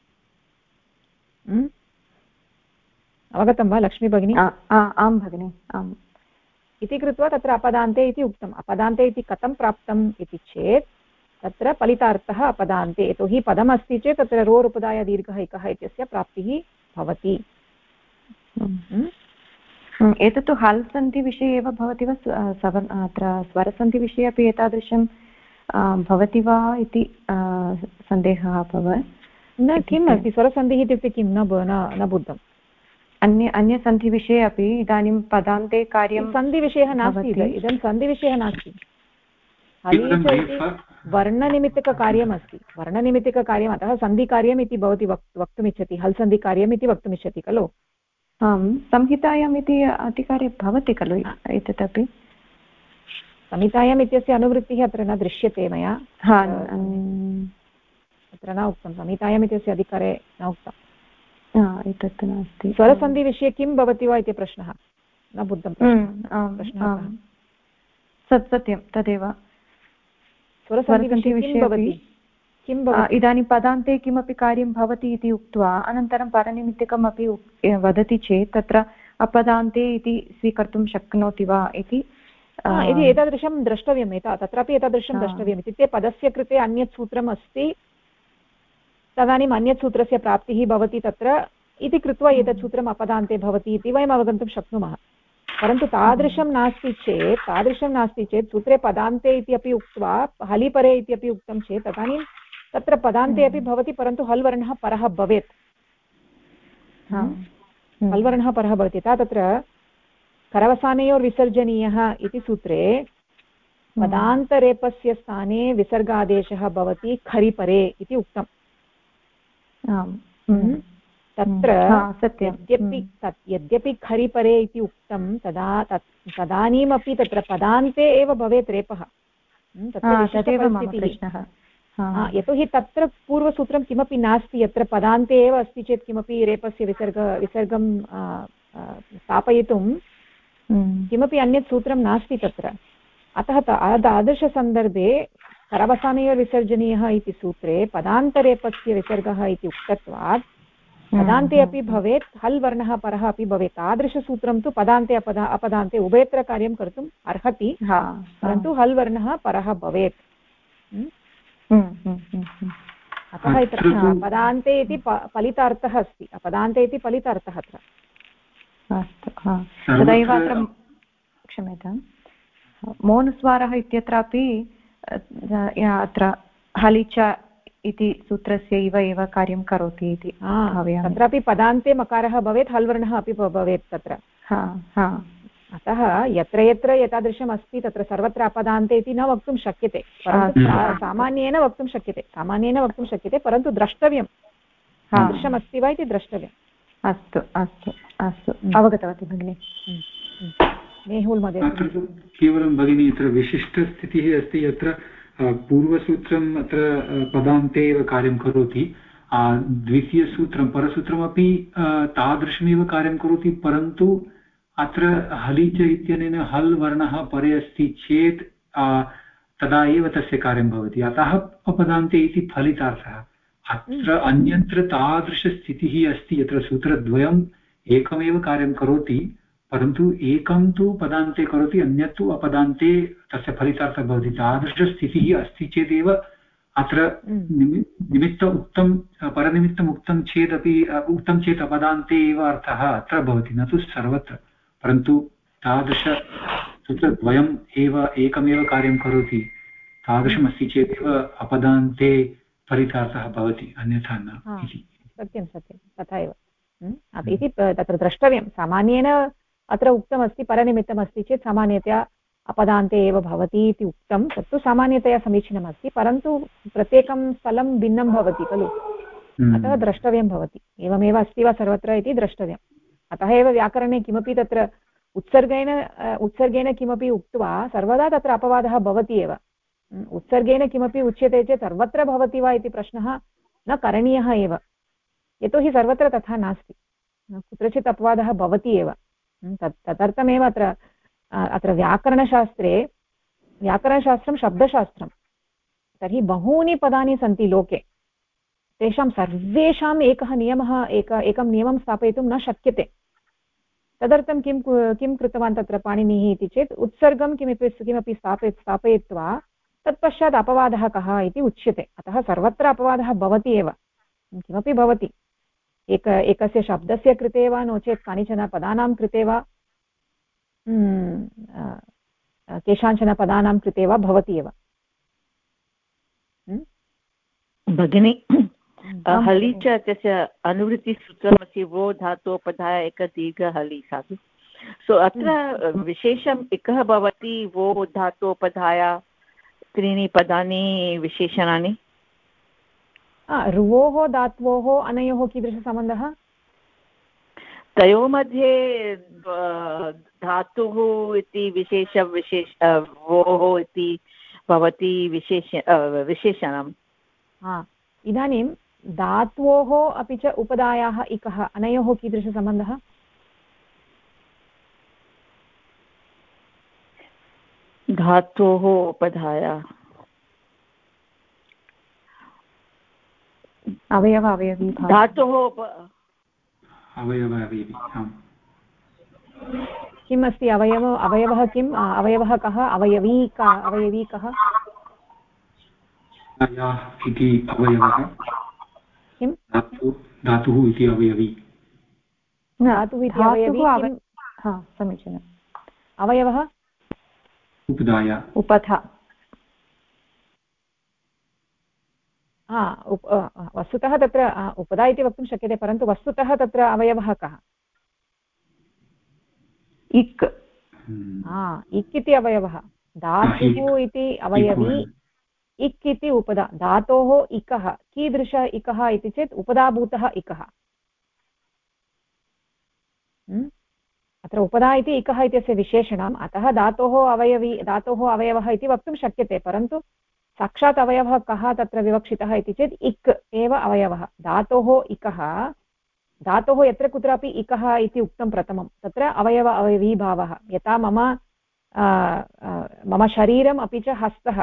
अवगतं वा लक्ष्मीभगिनी आं भगिनि आम् इति कृत्वा तत्र अपदान्ते इति उक्तम् अपदान्ते इति कथं प्राप्तम् इति चेत् तत्र फलितार्थः अपदान्ते यतोहि पदमस्ति चेत् तत्र रोरुपदाय दीर्घः इकः इत्यस्य प्राप्तिः भवति एतत्तु हल् सन्धिविषये एव भवति वा अत्र स्वरसन्धिविषये अपि एतादृशं भवति वा इति सन्देहः अभवत् न किम् अस्ति स्वरसन्धिः इत्युक्ते किं न बुद्धम् अन्यसन्धिविषये अपि इदानीं पदान्ते कार्यं सन्धिविषयः नास्ति इदं सन्धिविषयः नास्ति हलीच इति वर्णनिमित्तककार्यमस्ति वर्णनिमित्तककार्यम् अतः सन्धिकार्यम् इति भवती वक्तुमिच्छति हल् सन्धिकार्यम् इति वक्तुमिच्छति खलु आं संहितायाम् इति अधिकारे भवति खलु एतदपि संहितायाम् इत्यस्य अनुवृत्तिः अत्र न दृश्यते मया अत्र न उक्तं संहितायाम् इत्यस्य अधिकारे न उक्तम् एतत् नास्ति स्वरसन्धिविषये किं भवति वा इति प्रश्नः न बुद्धं प्रश्नः सत्यं तदेव स्वरसन्धिविषये किं भवति इदानीं पदान्ते किमपि कार्यं भवति इति उक्त्वा अनन्तरं परनिमित्तिकम् अपि वदति चेत् तत्र अपदान्ते इति स्वीकर्तुं शक्नोति वा इति एतादृशं द्रष्टव्यम् तत्रापि एतादृशं द्रष्टव्यम् इत्युक्ते पदस्य कृते अन्यत् सूत्रम् अस्ति तदानीम् अन्यत् सूत्रस्य प्राप्तिः भवति तत्र इति कृत्वा एतत् सूत्रम् अपदान्ते भवति इति वयम् अवगन्तुं शक्नुमः परन्तु तादृशं नास्ति चेत् सूत्रे पदान्ते इति अपि उक्त्वा हलिपरे इति अपि उक्तं चेत् तदानीं तत्र पदान्ते अपि भवति परन्तु हल् वर्णः परः भवेत् हल् वर्णः परः भवति तत्र करवसानयोर्विसर्जनीयः इति सूत्रे पदान्तरेपस्य स्थाने विसर्गादेशः भवति खरिपरे इति उक्तम् तत्र यद्यपि खरिपरे इति उक्तं तदानीमपि तत्र पदान्ते एव भवेत् रेपः यतोहि तत्र पूर्वसूत्रं किमपि नास्ति यत्र पदान्ते एव अस्ति चेत् किमपि रेपस्य विसर्गं स्थापयितुं किमपि अन्यत् सूत्रं नास्ति तत्र अतः तादृशसन्दर्भे करवसानयोर्विसर्जनीयः इति सूत्रे पदान्तरेपस्य विसर्गः इति उक्तत्वात् पदान्ते अपि भवेत् हल् वर्णः परः अपि भवेत् तादृशसूत्रं तु पदान्ते अपदान्ते उभयत्र कार्यं कर्तुम् अर्हति परन्तु हल् वर्णः परः भवेत् अतः पदान्ते इति फलितार्थः अस्ति अपदान्ते इति फलितार्थः अत्र अस्तु तदैव अत्र क्षम्यतां मौनस्वारः इत्यत्रापि अत्र हलिच इति सूत्रस्य एव कार्यं करोति इति तत्रापि पदान्ते मकारः भवेत् हल् वर्णः अपि भवेत् तत्र अतः यत्र यत्र एतादृशम् अस्ति तत्र सर्वत्र अपदान्ते इति न वक्तुं शक्यते परन्तु सामान्येन वक्तुं शक्यते परन्तु द्रष्टव्यं तादृशमस्ति वा इति द्रष्टव्यम् अस्तु अस्तु अस्तु अवगतवती भगिनी मेहुल् महोदय केवलं भगिनी अत्र विशिष्टस्थितिः अस्ति यत्र पूर्वसूत्रम् अत्र पदान्ते एव कार्यं करोति द्वितीयसूत्रं परसूत्रमपि तादृशमेव कार्यं करोति परन्तु अत्र हलिच इत्यनेन हल् वर्णः परे अस्ति चेत् तदा एव तस्य कार्यं भवति अतः अपदान्ते इति फलितार्थः अत्र अन्यत्र तादृशस्थितिः अस्ति यत्र सूत्रद्वयम् एकमेव कार्यं करोति परन्तु एकं तु पदान्ते करोति अन्यत् तु अपदान्ते तस्य फलितार्थः भवति तादृशस्थितिः अस्ति चेदेव अत्र निमित्त उक्तं परनिमित्तम् उक्तं चेत् अपदान्ते एव अर्थः अत्र भवति न तु सर्वत्र परन्तु तादृशसूत्रद्वयम् एव एकमेव कार्यं करोति तादृशमस्ति चेदेव अपदान्ते फलितार्थः भवति अन्यथा न सत्यं तथा एव इति तत्र द्रष्टव्यं सामान्येन अत्र उक्तमस्ति परनिमित्तमस्ति चेत् सामान्यतया अपदान्ते एव भवति इति उक्तं तत्तु सामान्यतया समीचीनमस्ति परन्तु प्रत्येकं स्थलं भिन्नं भवति खलु अतः द्रष्टव्यं भवति एवमेव अस्ति वा सर्वत्र इति द्रष्टव्यम् अतः एव व्याकरणे किमपि तत्र उत्सर्गेण किमपि उक्त्वा सर्वदा तत्र अपवादः भवति एव। उत्सर्गेण किमपि उच्यते चेत् सर्वत्र भवति वा इति प्रश्नः न करणीयः एव, यतोहि सर्वत्र तथा नास्ति, कुत्रचित् अपवादः भवति एव। तदर्थमेव अत्र व्याकरणशास्त्रं शब्दशास्त्रं, तर्हि बहूनि पदानि सन्ति लोके, तेषां सर्वेषाम् एकं नियमं स्थापयितुं न शक्यते। तदर्थं किं कृतवान् तत्र पाणिनिः इति चेत् उत्सर्गं किमपि स्थापयित्वा तत्पश्चात् अपवादः कः इति उच्यते। अतः सर्वत्र अपवादः भवति एव, किमपि भवति, एकस्य शब्दस्य कृते वा नो चेत् कानिचन पदानां कृते वा केषाञ्चन पदानां कृते वा भवति एव। भगिनी, हलि च इत्यस्य अनुवृत्तिसूत्रमस्ति वो धातोपधाय एक दीर्घ हलि साधु। सो अत्र विशेषम् इकः भवति वो धातोपधाय त्रीणि पदानि विशेषणानि। रुवोः धात्वोः अनयोः कीदृशसम्बन्धः? तयोः मध्ये धातुः इति वोः इति भवति विशेषणम्। इदानीं धात्वोः अपि च उपधायाः इकः, अनयोः कीदृशसम्बन्धः? धातोः उपधाया अवयव अवयवी धातोः किम् अस्ति अवयवः किम्? अवयवः कः? अवयवी कः? इति अवयवः किं? धातुः इति अवयवी। धातुः इति अवयवी समीचीनम्। अवयवः उपधा। वस्तुतः तत्र उपधा इति वक्तुं शक्यते, परन्तु वस्तुतः तत्र अवयवः कः? इक्। इक् इति अवयवः, धातुः इति अवयवी, इक् इति उपधा। धातोः इकः कीदृश इकः इति चेत् उपधाभूतः इकः। अत्र उपधा इति इकः इत्यस्य विशेषणम्, अतः धातोः अवयवः इति वक्तुं शक्यते, परन्तु साक्षात् अवयवः कः तत्र विवक्षितः इति चेत् इक् एव अवयवः। धातोः इकः, धातोः यत्र कुत्रापि इकः इति उक्तं प्रथमं, तत्र अवयवीभावः। यथा मम शरीरम् अपि च हस्तः,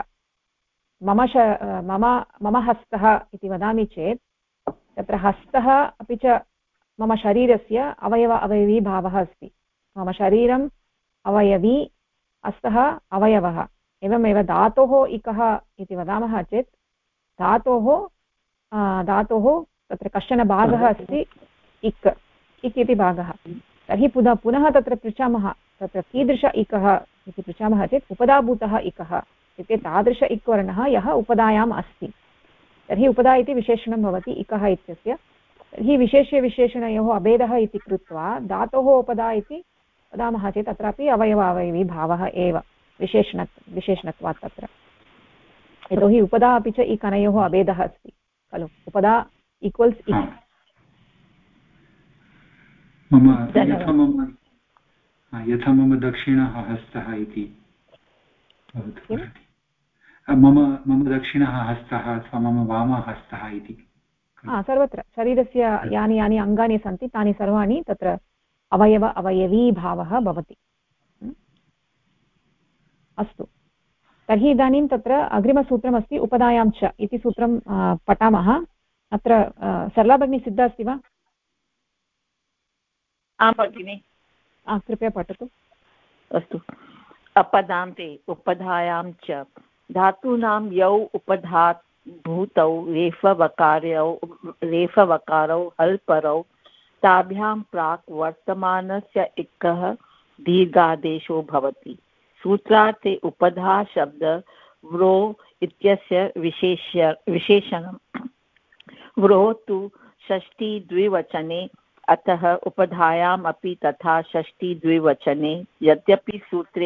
मम हस्तः इति वदामि चेत् तत्र हस्तः अपि च मम शरीरस्य अवयवीभावः अस्ति। मम शरीरम् अवयवी, हस्तः अवयवः। एवमेव धातोः इकः इति वदामः चेत् धातोः तत्र कश्चन भागः अस्ति इक् इति भागः। तर्हि पुनः तत्र पृच्छामः तत्र कीदृश इकः इति पृच्छामः चेत् उपधाभूतः इकः इत्युक्ते तादृश इक् वर्णः यः उपधायाम् अस्ति, तर्हि उपधा इति विशेषणं भवति इकः इत्यस्य। तर्हि विशेषणयोः अभेदः इति कृत्वा धातोः उपधा इति वदामः चेत् अत्रापि अवयवी भावः एव विशेषणत्वात् तत्र, यतोहि उपधा अपि च इक् अनयोः अभेदः अस्ति खलु। उपधा इक्वल्स् इक्। यथा मम दक्षिणः हस्तः इति मम दक्षिणः हस्तः अथवा मम वामः हस्तः इति। सर्वत्र शरीरस्य यानि यानि अङ्गानि सन्ति तानि सर्वाणि तत्र अवयवी भावः भवति। अस्तु, तर्हि इदानीं तत्र अग्रिमसूत्रमस्ति उपधायां च इति सूत्रं पठामः। अत्र सरला भगिनी सिद्धा अस्ति वा? आं भगिनि। कृपया पठतु। अस्तु। अपदान्ते उपधायां च धातूनां यौ उपधात् भूतौ रेफवकारौ हल्परौ ताभ्यां प्राक् वर्तमानस्य इकः दीर्घादेशो भवति। सूत्रार्थे उपधा शब्द व्रो इत्यस्य विशेषणं। व्रो तु षष्ठी द्विवचने, अतः उपधायाम् अपि तथा षष्ठी द्विवचने, यद्यपि सूत्रे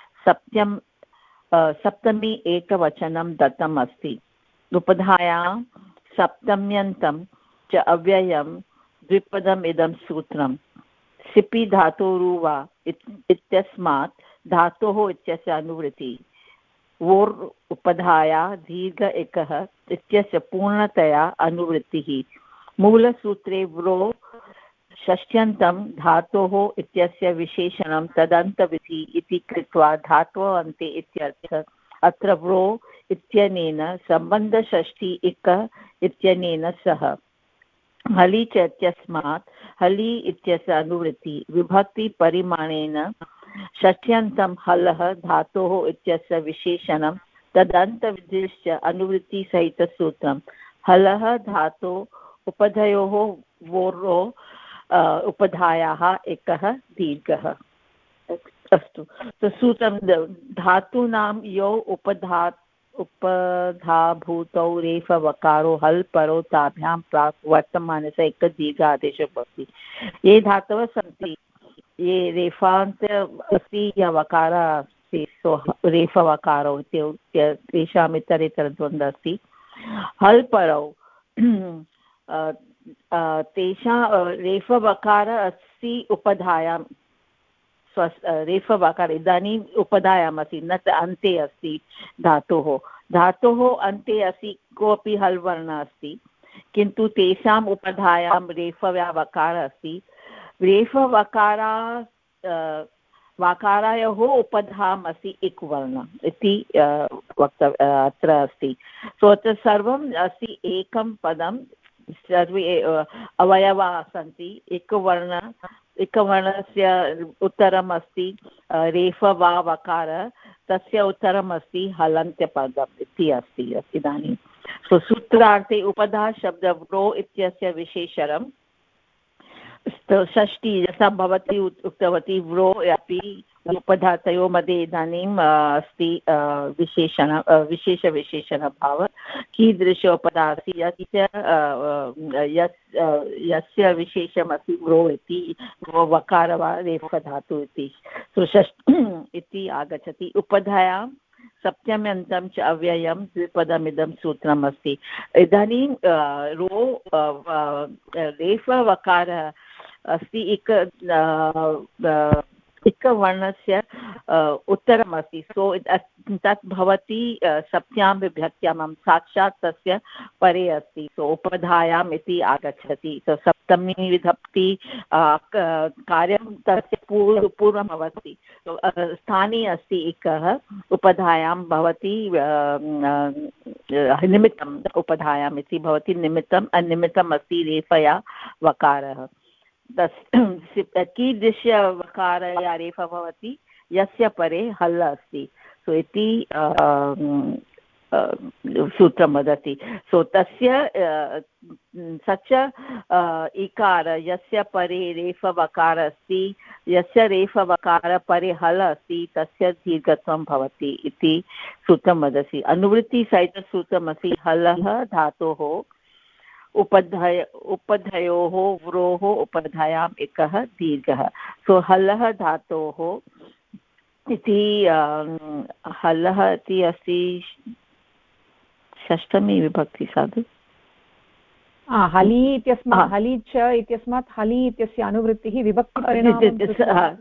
सप्तमी एकवचनं दत्तम् अस्ति। उपधायां सप्तम्यन्तं च अव्ययं द्विपदम् इदं सूत्रं। सिपि धातोरुवा इत्यस्मात् धातोः इत्यस्य अनुवृत्तिः वोर् उपधाया दीर्घ एकः इत्यस्य पूर्णतया अनुवृत्तिः मूलसूत्रे व्रो षष्ट्यन्तं धातोः इत्यस्य विशेषणं तदन्तविधि इति कृत्वा धातोः अन्ते इत्यर्थः अत्र व्रो इत्यनेन सम्बन्धषष्ठी इक इत्यनेन सह हलि च इत्यस्मात् हलि इत्यस्य अनुवृत्ति विभक्तिपरिमाणेन षष्ट्यन्तं हलः धातोः इत्यस्य विशेषणं तदन्तविधिश्च अनुवृत्तिसहितसूत्रं हलः धातो उपधयोः वोरो उपधायाः एकः दीर्घः। अस्तु सूत्रं धातूनां यो उपधाभूतौ रेफ वकारो हल् परो ताभ्यां प्राक् वर्तमानस्य एक दीर्घादेशो भवति। ये धातवः सन्ति ये रेफान्त अस्ति या वकारः अस्ति सो रेफवकारो तेषाम् इतरेतरद्वन्द्वः अस्ति। हल् परौ तेषां रेफवकार अस्ति उपधायां रेफवकार इदानीम् उपधायाम् अस्ति न अन्ते अस्ति धातोः अन्ते अस्ति कोऽपि हल् वर्णः अस्ति किन्तु तेषाम् उपधायां रेफवकारः अस्ति रेफवकारा वकारायोः उपधाम् अस्ति इक् वर्णः इति अत्र अस्ति सो अत्र सर्वम् अस्ति एकं पदं सर्वे अवयवाः सन्ति एकवर्णस्य उत्तरम् अस्ति रेफ वा वकार तस्य उत्तरम् अस्ति हलन्त्यपदम् इति अस्ति इदानीं सो सूत्रार्थे उपधा शब्द व्रो इत्यस्य विशेषणं षष्ठी यथा भवती उक्तवती व्रो अपि उपधातयोः मध्ये इदानीम् अस्ति विशेषविशेषणभावः कीदृशोपधा अस्ति यस्य विशेषमस्ति व्रो इति वकार वा रेफधातु इति सो षष्ठी इति आगच्छति उपधायां सप्तम्यन्तं च अव्ययं द्विपदमिदं सूत्रम् अस्ति इदानीं रो रेफवकारः अस्ति इकवर्णस्य उत्तरमस्ति सो तत् भवति सप्त्यां विभक्त्यां साक्षात् तस्य परे अस्ति सो उपधायाम् इति आगच्छति सो सप्तमी विभक्ति कार्यं तस्य पूर्वं भवति स्थाने अस्ति एकः उपधायां भवति निमित्तम् उपधायाम् इति भवति निमित्तम् अनिमित्तम् अस्ति रेफया वकारः कीदृशवकार या रेफ भवति यस्य परे हल् अस्ति सो इति सूत्रं वदति सो तस्य सच इकार यस्य परे रेफवकार अस्ति यस्य रेफवकार परे हल् अस्ति तस्य दीर्घत्वं भवति इति सूत्रं वदति अनुवृत्तिसहितसूत्रमस्ति हलः धातोः उपधयोः व्रोः उपधायाम् एकः दीर्घः सो हलः धातोः इति हलः इति अस्ति षष्ठमी विभक्ति साधु हलि इत्यस्मात् हलि च इत्यस्मात् हलि इत्यस्य अनुवृत्तिः विभक्तिपरिणामं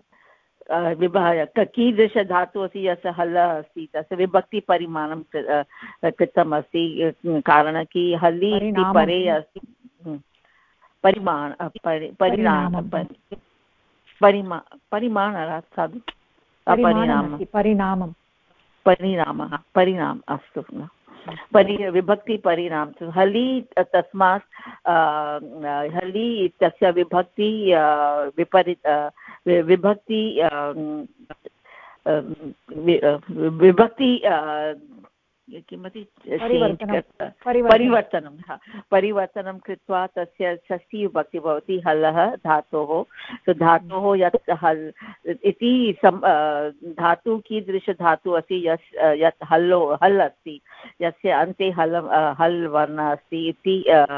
कीदृशधातुः अस्ति यस्य हलः अस्ति तस्य विभक्तिपरिमाणं कृतम् अस्ति कारणं कि हलि इति परे अस्ति परिमाणात् साधु परिणामः अस्तु विभक्तिपरिणामः हलि तस्मात् हलि इत्यस्य विभक्ति विभक्ति किमपि परिवर्तनं कृत्वा तस्य षष्ठी विभक्ति भवति हलः धातोः तो धातोः यत् हल् इति धातु कीदृशधातुः अस्ति यत् हल् अस्ति यस्य अन्ते हल् वर्णः अस्ति इति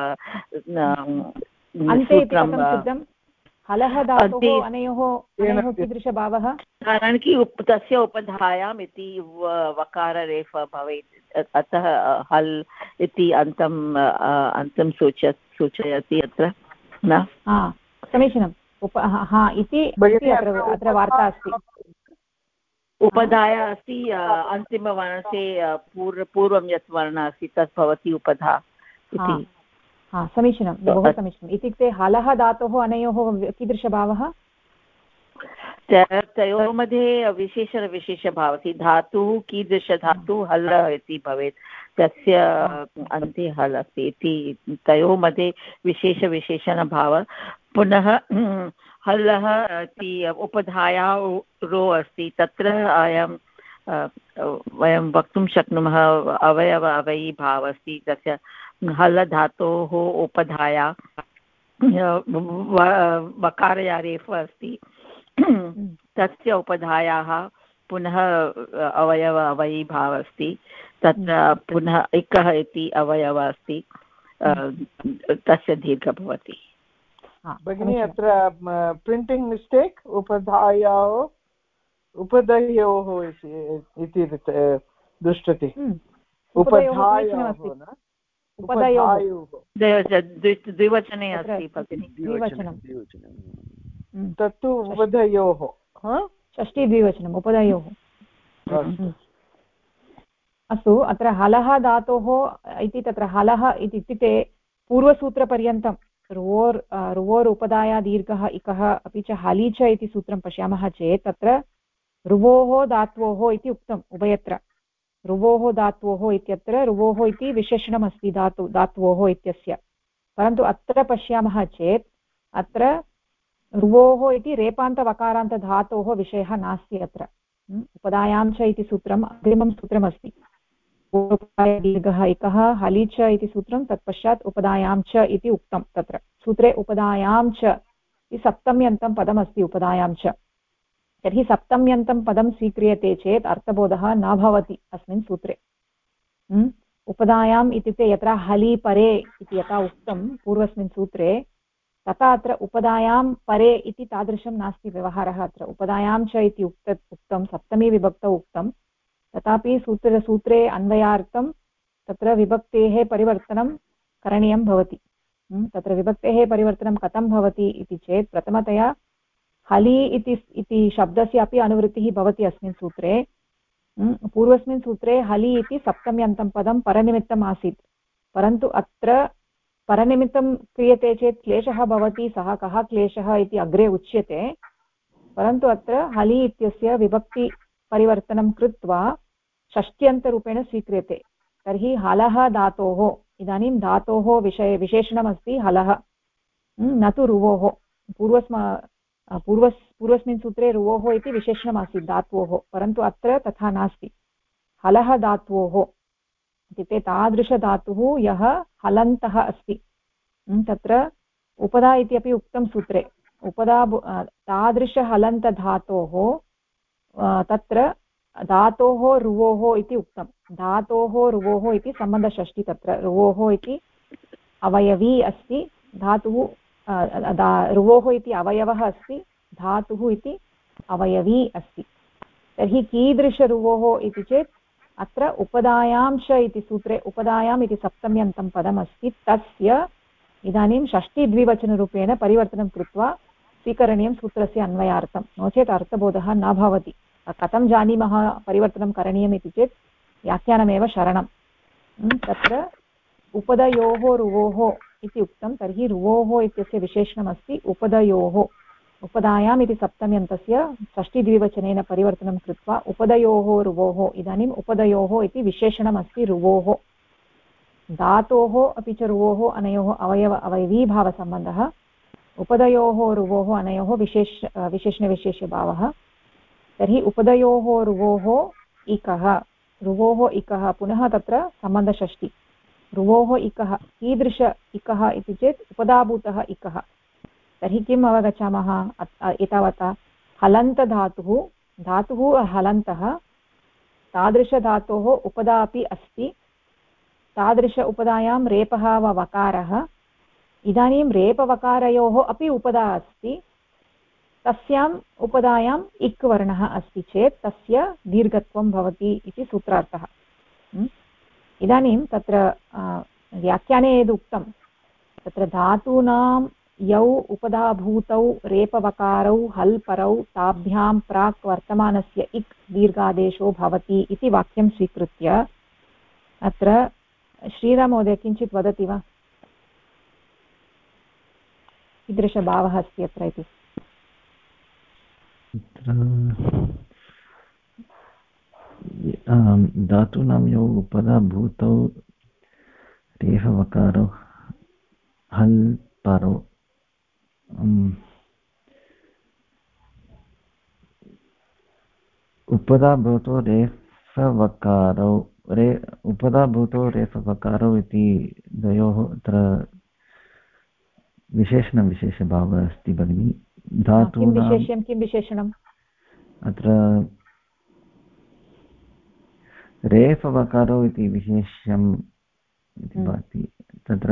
हलः धातोः अनयोः कीदृशभावः कारणं कि तस्य उपधायाम् इति वकाररेफ भवेत् अतः हल् इति अन्तं सूचयति अत्र न समीचीनं इति अत्र वार्ता अस्ति। उपधाय अस्ति अन्तिमवर्णस्य पूर्वं यत् वर्णः अस्ति तत् भवति उपधा इति। समीचीनं, बहु समीचीनम्। इत्युक्ते हलः धातोः अनयोः कीदृशभावः? तयोः मध्ये विशेषभावः अस्ति। धातुः कीदृशधातुः हल् इति भवेत्, तस्य अन्ते हल् अस्ति इति तयोः मध्ये विशेषणभावः। पुनः हल्लः इति उपधायाः रो अस्ति, तत्र वयं वक्तुं शक्नुमः अवयव अवयी भावः अस्ति तस्य। हल धातोः उपधाया वकारया रेफ अस्ति, तस्य उपधायाः पुनः अवयव अवयी भावः अस्ति, तत्र पुनः इकः इति अवयवः अस्ति, तस्य दीर्घः भवति। भगिनी अत्र प्रिण्टिङ्ग् मिस्टेक्, उपधायोः इति दृष्टति। द्विवचने अस्ति भगिनि, तत्तु उपधयोः, षष्ठी-द्विवचनम् उपधयोः। अस्तु, अत्र हलः धातोः इति तत्र हलः इत्युक्ते पूर्वसूत्रपर्यन्तं रुवोर् उपधाया दीर्घः इकः अपि च हलि च इति सूत्रं पश्यामः चेत् तत्र रुवोः धात्वोः इति उक्तम् उभयत्र। रुवोः धात्वोः इत्यत्र रुवोः इति विशेषणमस्ति धात्वोः इत्यस्य, परन्तु अत्र पश्यामः चेत् अत्र रुवोः इति रेपान्तवकारान्तधातोः विषयः नास्ति। अत्र उपधायां च इति सूत्रम् अग्रिमं सूत्रमस्ति। दीर्घः इकः हलि च इति सूत्रं, तत्पश्चात् उपधायां च इति उक्तं। तत्र सूत्रे उपधायां च इति सप्तम्यन्तं पदमस्ति उपधायां च। तर्हि सप्तम्यन्तं पदं स्वीक्रियते चेत् अर्थबोधः न भवति अस्मिन् सूत्रे। उपधायाम् इत्युक्ते यत्र हलि परे इति यथा उक्तं पूर्वस्मिन् सूत्रे, तथा अत्र उपधायां परे इति तादृशं नास्ति व्यवहारः। अत्र उपधायां च इति उक्तं सप्तमी विभक्तौ उक्तं, तथापि सूत्रे अन्वयार्थं तत्र विभक्तेः परिवर्तनं करणीयं भवति। तत्र विभक्तेः परिवर्तनं कथं भवति इति चेत् प्रथमतया हलि इति शब्दस्य अपि अनुवृत्तिः भवति अस्मिन् सूत्रे। पूर्वस्मिन् सूत्रे हलि इति सप्तम्यन्तं पदं परनिमित्तम् आसीत्, परन्तु अत्र परनिमित्तं क्रियते चेत् क्लेशः भवति। सः कः क्लेशः इति अग्रे उच्यते, परन्तु अत्र हलि इत्यस्य विभक्ति परिवर्तनं कृत्वा षष्ट्यन्तरूपेण स्वीक्रियते। तर्हि हलः धातोः, इदानीं धातोः विशेषणमस्ति हलः, न तु रुवोः। पूर्वस्मिन् सूत्रे रुवोः इति विशेषणमासीत् धात्वोः, परन्तु अत्र तथा नास्ति। हलः धात्वोः इत्युक्ते तादृशधातुः यः हलन्तः अस्ति। तत्र उपधा इति अपि उक्तं सूत्रे। उपधा तादृशहलन्तधातोः तत्र धातोः रुवोः इति उक्तं। धातोः रुवोः इति सम्बन्धषष्ठी। तत्र रुवोः इति अवयवी अस्ति, धातुः रुवोः इति अवयवः अस्ति, धातुः इति अवयवी अस्ति। तर्हि कीदृशरुवोः इति चेत् अत्र उपधायां च इति सूत्रे उपधायाम् इति सप्तम्यन्तं पदमस्ति, तस्य इदानीं षष्ठी-द्विवचनरूपेण परिवर्तनं कृत्वा स्वीकरणीयं सूत्रस्य अन्वयार्थं, नो चेत् अर्थबोधः न भवति। कथं जानीमः परिवर्तनं करणीयम् इति चेत् व्याख्यानमेव शरणं। तत्र उपधयोः रुवोः इति उक्तं, तर्हि रुवोः इत्यस्य विशेषणमस्ति उपधयोः। उपधायाम् इति सप्तम्यन्तस्य षष्ठी-द्विवचनेन परिवर्तनं कृत्वा उपधयोः रुवोः। इदानीम् उपधयोः इति विशेषणमस्ति रुवोः। धातोः अपि च रुवोः अनयोः अवयवीभावसम्बन्धः। उपधयोः रुवोः अनयोः विशेषणविशेष्यभावः। तर्हि उपधयोः रुवोः इकः, रुवोः इकः, पुनः तत्र सम्बन्धषष्ठी। रुवोः इकः कीदृश इकः इति चेत् उपधाभूतः इकः। तर्हि किम् अवगच्छामः एतावता? हलन्तधातुः, धातुः हलन्तः, तादृशधातोः उपधा अपि अस्ति, तादृश उपधायां रेपः वा वकारः। इदानीं रेपवकारयोः अपि उपधा अस्ति, तस्याम् उपधायाम् इक् वर्णः अस्ति चेत् तस्य दीर्घत्वं भवति इति सूत्रार्थः। इदानीं तत्र व्याख्याने यदुक्तं तत्र धातूनां यौ उपधाभूतौ रेपवकारौ हल् परौ ताभ्यां प्राक् वर्तमानस्य इक् दीर्घादेशो भवति इति वाक्यं स्वीकृत्य अत्र श्रीराममहोदय किञ्चित् वदति वा कीदृशभावः अस्ति अत्र इति धातूनां यौ उपधाभूतौ रेफवकारौ हल् परौ उपधाभूतो रेफवकारौ उपधाभूतो रेफवकारौ इति द्वयोः अत्र विशेषणविशेषभावः अस्ति भगिनि धातूनां किं विशेषणम् अत्र रेफवकारौ इति विशेष्यम् इति भाति तत्र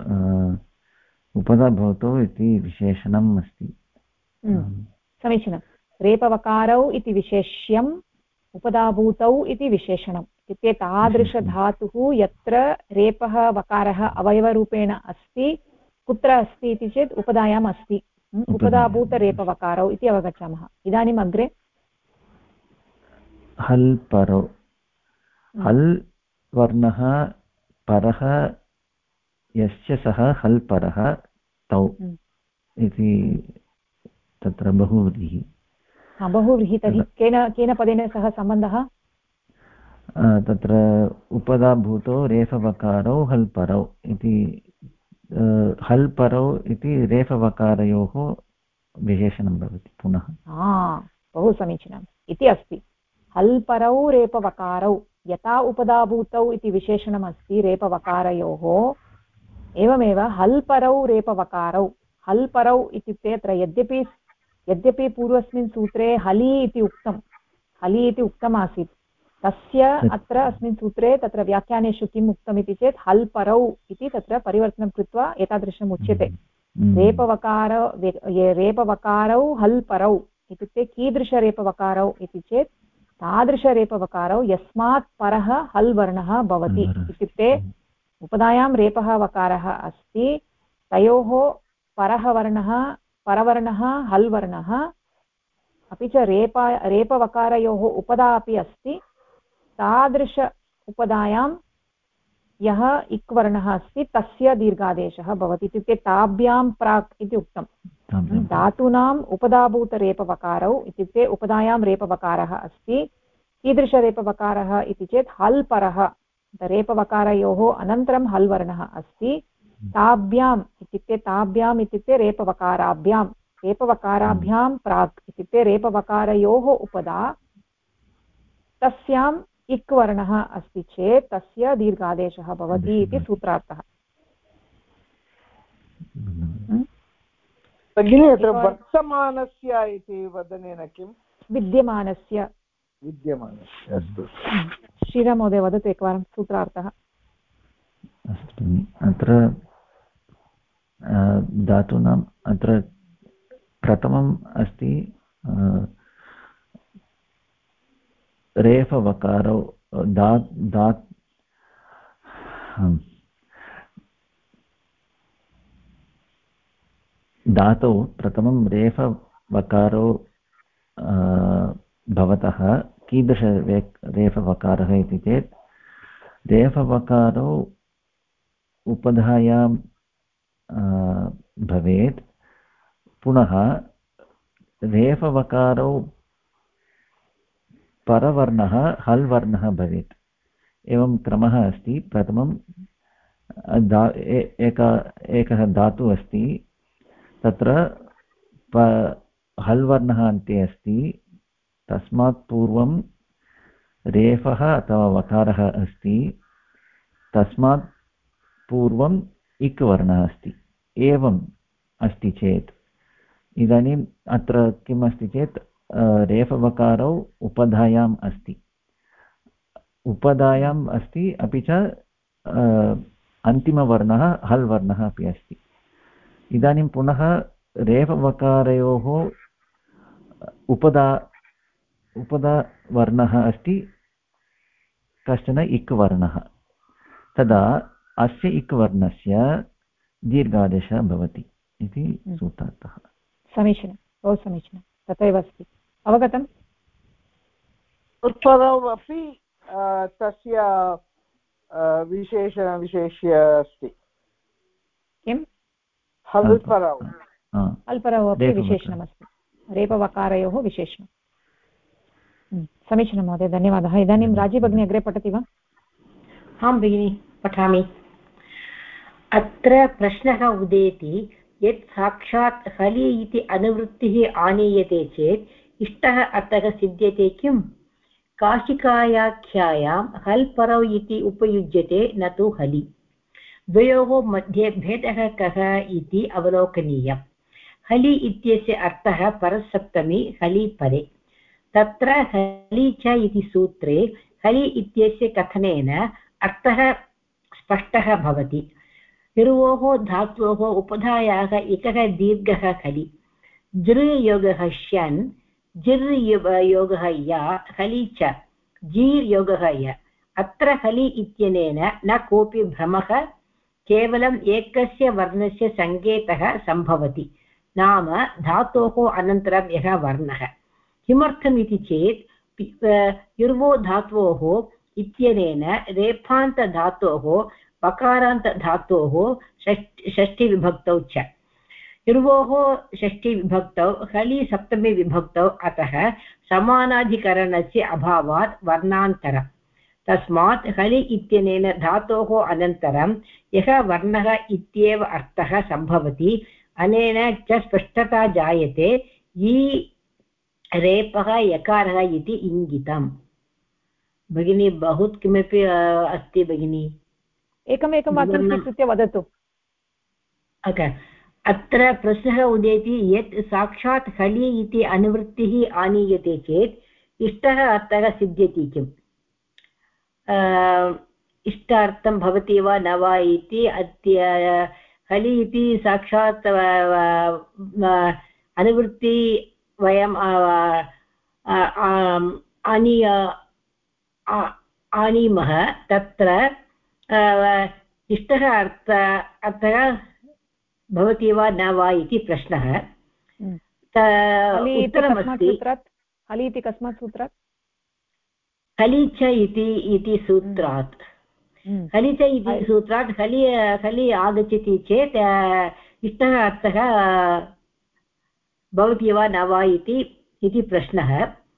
उपधाभूतौ इति विशेषणम् अस्ति समीचीनं रेपवकारौ इति विशेष्यम् उपधाभूतौ इति विशेषणम् इत्युक्ते तादृशधातुः यत्र रेपः वकारः अवयवरूपेण अस्ति कुत्र अस्ति इति चेत् उपधायाम् अस्ति उपधाभूतरेपवकारौ इति अवगच्छामः इदानीम् अग्रे हल् परौ हल् वर्णः परः यस्य सः हल् परः तौ इति तत्र बहुव्रीहिः बहुव्रीहि तर्हि केन पदेन सह सम्बन्धः तत्र उपधाभूतौ रेफवकारौ हल् परौ इति हल् परौ इति रेफवकारयोः विशेषणं भवति पुनः बहु समीचीनम् इति अस्ति हल् परौ रेपवकारौ यथा उपधाभूतौ इति विशेषणम् अस्ति रेपवकारयोः एवमेव हल् परौ रेपवकारौ हल् परौ इत्युक्ते अत्र यद्यपि पूर्वस्मिन् सूत्रे हलि इति उक्तम् आसीत् तस्य अत्र अस्मिन् सूत्रे तत्र व्याख्यानेषु किम् उक्तम् इति चेत् हल् परौ इति तत्र परिवर्तनं कृत्वा एतादृशम् उच्यते रेपवकारौ हल् परौ इत्युक्ते कीदृशरेपवकारौ इति चेत् तादृशरेपवकारौ यस्मात् परः हल् वर्णः भवति इत्युक्ते उपधायां रेपः वकारः अस्ति तयोः परवर्णः हल् वर्णः अपि च रेपवकारयोः उपधा अपि अस्ति तादृश उपधायां यः इक् वर्णः अस्ति तस्य दीर्घादेशः भवति इत्युक्ते ताभ्यां प्राक् इति उक्तं धातूनाम् उपधाभूतरेपवकारौ इत्युक्ते उपधायां रेपवकारः अस्ति कीदृशरेपवकारः इति चेत् हल् परः रेपवकारयोः अनन्तरं हल् वर्णः अस्ति ताभ्याम् इत्युक्ते रेपवकाराभ्यां प्राक् इत्युक्ते रेपवकारयोः उपधा तस्याम् इक् वर्णः अस्ति चेत् तस्य दीर्घादेशः भवति इति सूत्रार्थः भगिनी अत्र वर्तमानस्य इति वदनेन किं विद्यमानस्य अस्तु श्रीराममहोदय वदतु एकवारं सूत्रार्थः अस्तु अत्र धातूनाम् अत्र प्रथमम् अस्ति रेफवकारौ धातौ प्रथमं रेफवकारौ भवतः कीदृश रेफवकारः इति चेत् रेफवकारौ उपधायां भवेत् पुनः रेफवकारौ परवर्णः हल् वर्णः भवेत् एवं क्रमः अस्ति प्रथमं एकः धातुः अस्ति तत्र हल् वर्णः अन्ते अस्ति तस्मात् पूर्वं रेफः अथवा वकारः अस्ति तस्मात् पूर्वम् इक् वर्णः अस्ति एवम् अस्ति चेत् इदानीम् अत्र किम् अस्ति चेत् रेफवकारौ उपधायाम् अस्ति अपि च अन्तिमवर्णः हल् वर्णः अपि अस्ति इदानीं पुनः रेफवकारयोः उपधावर्णः अस्ति कश्चन इक् वर्णः तदा अस्य इक् वर्णस्य दीर्घादेशः भवति इति सूत्रार्थः। समीचीनं, बहु समीचीनं, तथैव अस्ति, अवगतम्। उत्परौ अपि तस्य विशेष्य अस्ति। किं? हल्परौ अपि विशेषणमस्ति, रेपवकारयोः विशेषणं। समीचीनं महोदय, धन्यवादः। इदानीं राजी भगिनी अग्रे पठति वा? आं भगिनि, पठामि। अत्र प्रश्नः उदेति यत् साक्षात् हलि इति अनुवृत्तिः आनीयते चेत् इष्टः अर्थः सिद्ध्यते किम्? काशिकायाख्यायां हल् परौ इति उपयुज्यते, न तु हलि। द्वयोः मध्ये भेदः कः इति अवलोकनीयम्। हलि इत्यस्य अर्थः परसप्तमी हलि परे। तत्र हलि च इति सूत्रे हलि इत्यस्य कथनेन अर्थः स्पष्टः भवति। ऋवोः धात्वोः उपधायाः एकः दीर्घः हलि। जृ योगः ष्यन्, जिर् योगः या, हलि च, जीर् योगः य। अत्र हलि इत्यनेन न कोऽपि भ्रमः, केवलम् एकस्य वर्णस्य सङ्केतः सम्भवति, नाम धातोः अनन्तरं यः वर्णः। किमर्थमिति चेत् युर्वो धात्वोः इत्यनेन रेफान्तधातोः वकारान्तधातोः षष्ठीविभक्तौ च। युर्वोः षष्ठीविभक्तौ हलि सप्तमी विभक्तौ, अतः समानाधिकरणस्य अभावात् वर्णान्तरम्। तस्मात् हलि इत्यनेन धातोः अनन्तरं यः वर्णः इत्येव अर्थः सम्भवति। अनेन च स्पष्टता जायते यी रेपः यकारः इति इङ्गितम्। भगिनी, बहु किमपि अस्ति भगिनी, एकमेकं वाक्यं स्वीकृत्य वदतु। अत्र प्रश्नः उदेति यत् साक्षात् हलि इति अनुवृत्तिः आनीयते चेत् इष्टः अर्थः सिद्ध्यति किम्? इष्टार्थं भवति वा न वा इति अद्य हलि इति साक्षात् अनुवृत्ति वयं आनीमः। तत्र इष्टः अर्थः भवति वा न वा इति प्रश्नः। उत्तरमस्ति हलि इति कस्मात् सूत्रात्? हलि च इति सूत्रात्। हलि च इति सूत्रात् हलि आगच्छति चेत् इष्टः अर्थः भवति वा न वा इति प्रश्नः।